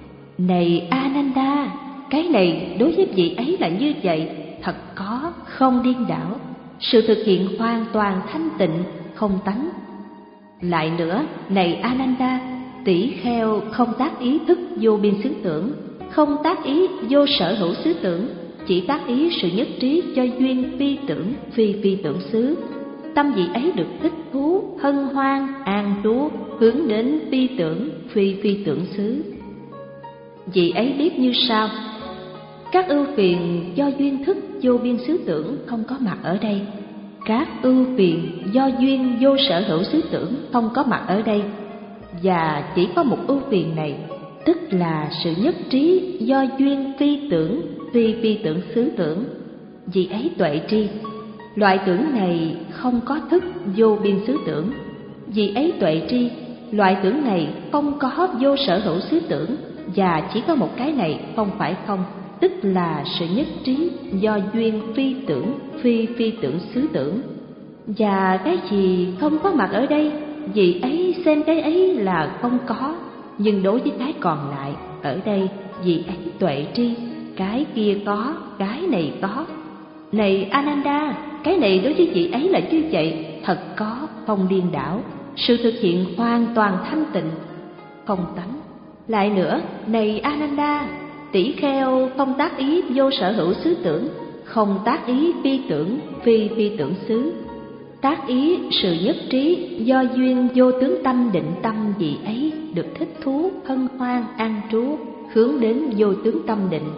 Này Ananda, cái này đối với vị ấy là như vậy, thật có, không điên đảo. Sự thực hiện hoàn toàn thanh tịnh, không tánh. Lại nữa, này Ananda, tỷ kheo không tác ý thức vô biên xứ tưởng, không tác ý vô sở hữu xứ tưởng, chỉ tác ý sự nhất trí cho duyên phi tưởng, phi phi tưởng xứ. tâm vị ấy được thích thú, hân hoan, an trú, hướng đến phi tưởng, phi phi tưởng xứ. Vị ấy biết như sau: các ưu phiền do duyên thức vô biên xứ tưởng không có mặt ở đây. Các ưu phiền do duyên vô sở hữu xứ tưởng không có mặt ở đây. Và chỉ có một ưu phiền này, tức là sự nhất trí do duyên phi tưởng, phi phi tưởng xứ tưởng. Vì ấy tuệ tri, loại tưởng này không có thức vô biên xứ tưởng. Vì ấy tuệ tri, loại tưởng này không có vô sở hữu xứ tưởng. Và chỉ có một cái này không phải không, tức là sự nhất trí do duyên phi tưởng, phi phi tưởng xứ tưởng. Và cái gì không có mặt ở đây, vì ấy xem cái ấy là không có. Nhưng đối với cái còn lại, ở đây vì ấy tuệ tri, cái kia có, cái này có. Này Ananda, cái này đối với vị ấy là như vậy, thật có, không điên đảo, sự thực hiện hoàn toàn thanh tịnh, không tánh. Lại nữa, này Ananda, tỷ kheo không tác ý vô sở hữu xứ tưởng, không tác ý phi tưởng, phi phi tưởng xứ. Tác ý sự nhất trí do duyên vô tướng tâm định tâm vị ấy được thích thú, hân hoan, an trú, hướng đến vô tướng tâm định.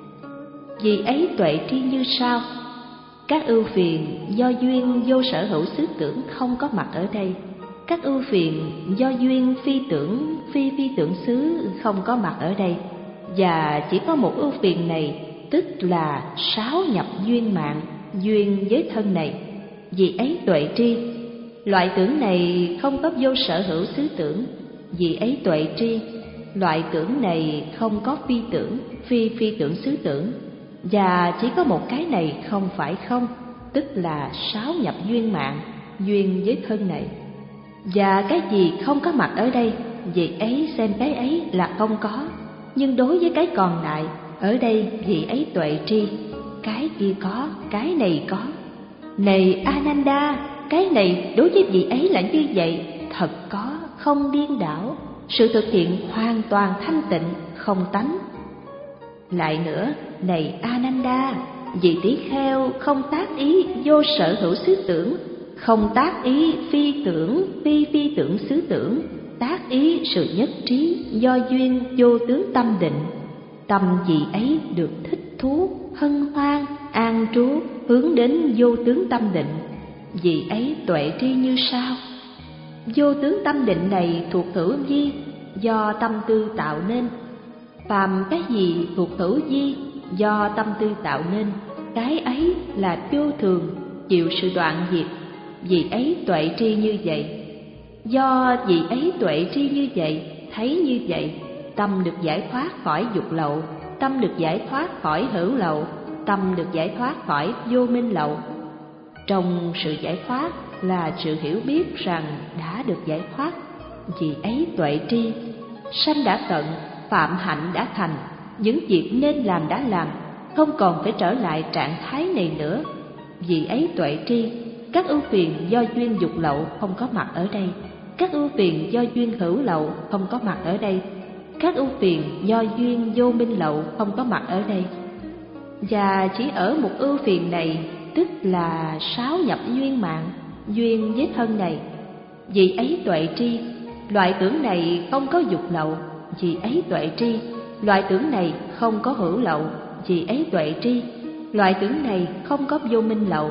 Vị ấy tuệ tri như sau: các ưu phiền do duyên vô sở hữu xứ tưởng không có mặt ở đây. Các ưu phiền do duyên phi tưởng, phi phi tưởng xứ không có mặt ở đây. Và chỉ có một ưu phiền này, tức là sáu nhập duyên mạng, duyên với thân này. Vì ấy tuệ tri, loại tưởng này không có vô sở hữu xứ tưởng. Vì ấy tuệ tri, loại tưởng này không có phi tưởng, phi phi tưởng xứ tưởng. Và chỉ có một cái này không phải không, tức là sáu nhập duyên mạng, duyên với thân này. Và cái gì không có mặt ở đây, vì ấy xem cái ấy là không có. Nhưng đối với cái còn lại, ở đây vì ấy tuệ tri, cái kia có, cái này có. Này Ananda, cái này đối với vị ấy là như vậy, thật có, không điên đảo, sự thực hiện hoàn toàn thanh tịnh, không tánh. Lại nữa, này Ananda, vị tỷ kheo không tác ý vô sở hữu xứ tưởng, không tác ý phi tưởng, phi phi tưởng xứ tưởng, tác ý sự nhất trí do duyên vô tướng tâm định. Tâm vị ấy được thích thú, hân hoan, an trú, hướng đến vô tướng tâm định. Vị ấy tuệ tri như sau: vô tướng tâm định này thuộc hữu vi, do tâm tư tạo nên. Phàm cái gì thuộc hữu vi, do tâm tư tạo nên, cái ấy là vô thường, chịu sự đoạn diệt. Vị ấy tuệ tri như vậy. Do vị ấy tuệ tri như vậy, thấy như vậy, tâm được giải thoát khỏi dục lậu, tâm được giải thoát khỏi hữu lậu, tâm được giải thoát khỏi vô minh lậu. Trong sự giải thoát là sự hiểu biết rằng đã được giải thoát. Vì ấy tuệ tri, sanh đã cận, phạm hạnh đã thành, những việc nên làm đã làm, không còn phải trở lại trạng thái này nữa. Vì ấy tuệ tri, các ưu phiền do duyên dục lậu không có mặt ở đây. Các ưu phiền do duyên hữu lậu không có mặt ở đây. Các ưu phiền do duyên vô minh lậu không có mặt ở đây. Và chỉ ở một ưu phiền này, tức là sáu nhập duyên mạng, duyên với thân này. Vì ấy tuệ tri, loại tưởng này không có dục lậu. Vì ấy tuệ tri, loại tưởng này không có hữu lậu. Vì ấy tuệ tri, loại tưởng này không có vô minh lậu.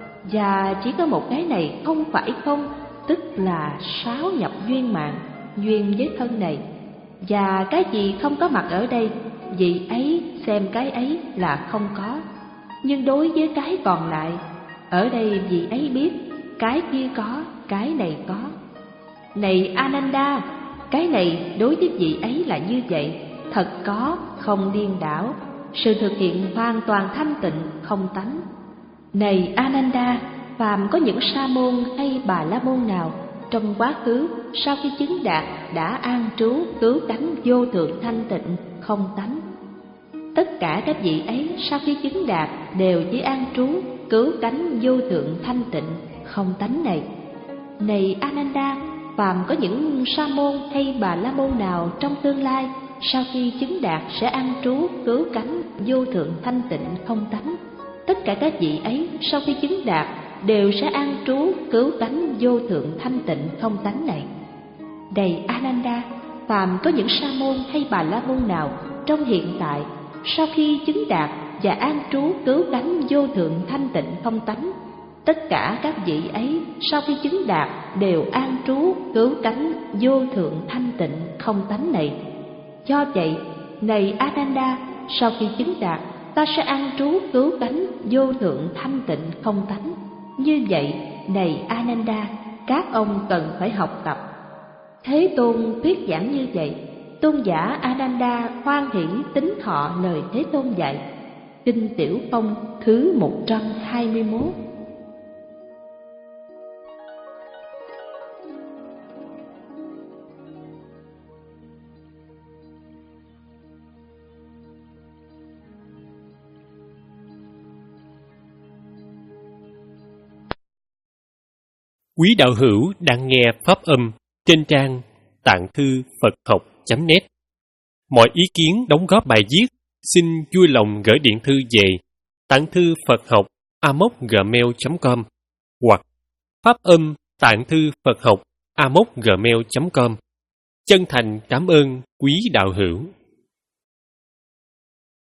Và chỉ có một cái này không phải không, tức là sáu nhập duyên mạng, duyên với thân này. Và cái gì không có mặt ở đây, vì ấy xem cái ấy là không có. Nhưng đối với cái còn lại, ở đây vì ấy biết, cái kia có, cái này có. Này Ananda, cái này đối với vị ấy là như vậy, thật có, không điên đảo, sự thực hiện hoàn toàn thanh tịnh, không tánh. Này Ananda, phàm có những sa môn hay bà la môn nào trong quá khứ sau khi chứng đạt đã an trú cứu cánh vô thượng thanh tịnh, không tánh. Tất cả các vị ấy sau khi chứng đạt đều chỉ an trú cứu cánh vô thượng thanh tịnh, không tánh này. Này Ananda, phàm có những sa môn hay bà la môn nào trong tương lai sau khi chứng đạt sẽ an trú cứu cánh vô thượng thanh tịnh, không tánh. Tất cả các vị ấy sau khi chứng đạt đều sẽ an trú cứu cánh vô thượng thanh tịnh không tánh này. Này Ananda, phàm có những sa môn hay bà la môn nào trong hiện tại sau khi chứng đạt và an trú cứu cánh vô thượng thanh tịnh không tánh, tất cả các vị ấy sau khi chứng đạt đều an trú cứu cánh vô thượng thanh tịnh không tánh này. Do vậy, này Ananda, sau khi chứng đạt, ta sẽ an trú cứu cánh vô thượng thanh tịnh không tánh. Như vậy, này Ananda, các ông cần phải học tập. Thế Tôn thuyết giảng như vậy, tôn giả Ananda hoan hỷ tín thọ lời Thế Tôn dạy. Kinh Tiểu Phong thứ một trăm hai mươi mốt. Quý đạo hữu đang nghe pháp âm trên trang tạng thư Phật học chấm net. Mọi ý kiến đóng góp bài viết xin vui lòng gửi điện thư về tạng thư Phật học a m o c gmail chấm com hoặc pháp âm tạng thư Phật học a m o c gmail chấm com. Chân thành cảm ơn quý đạo hữu.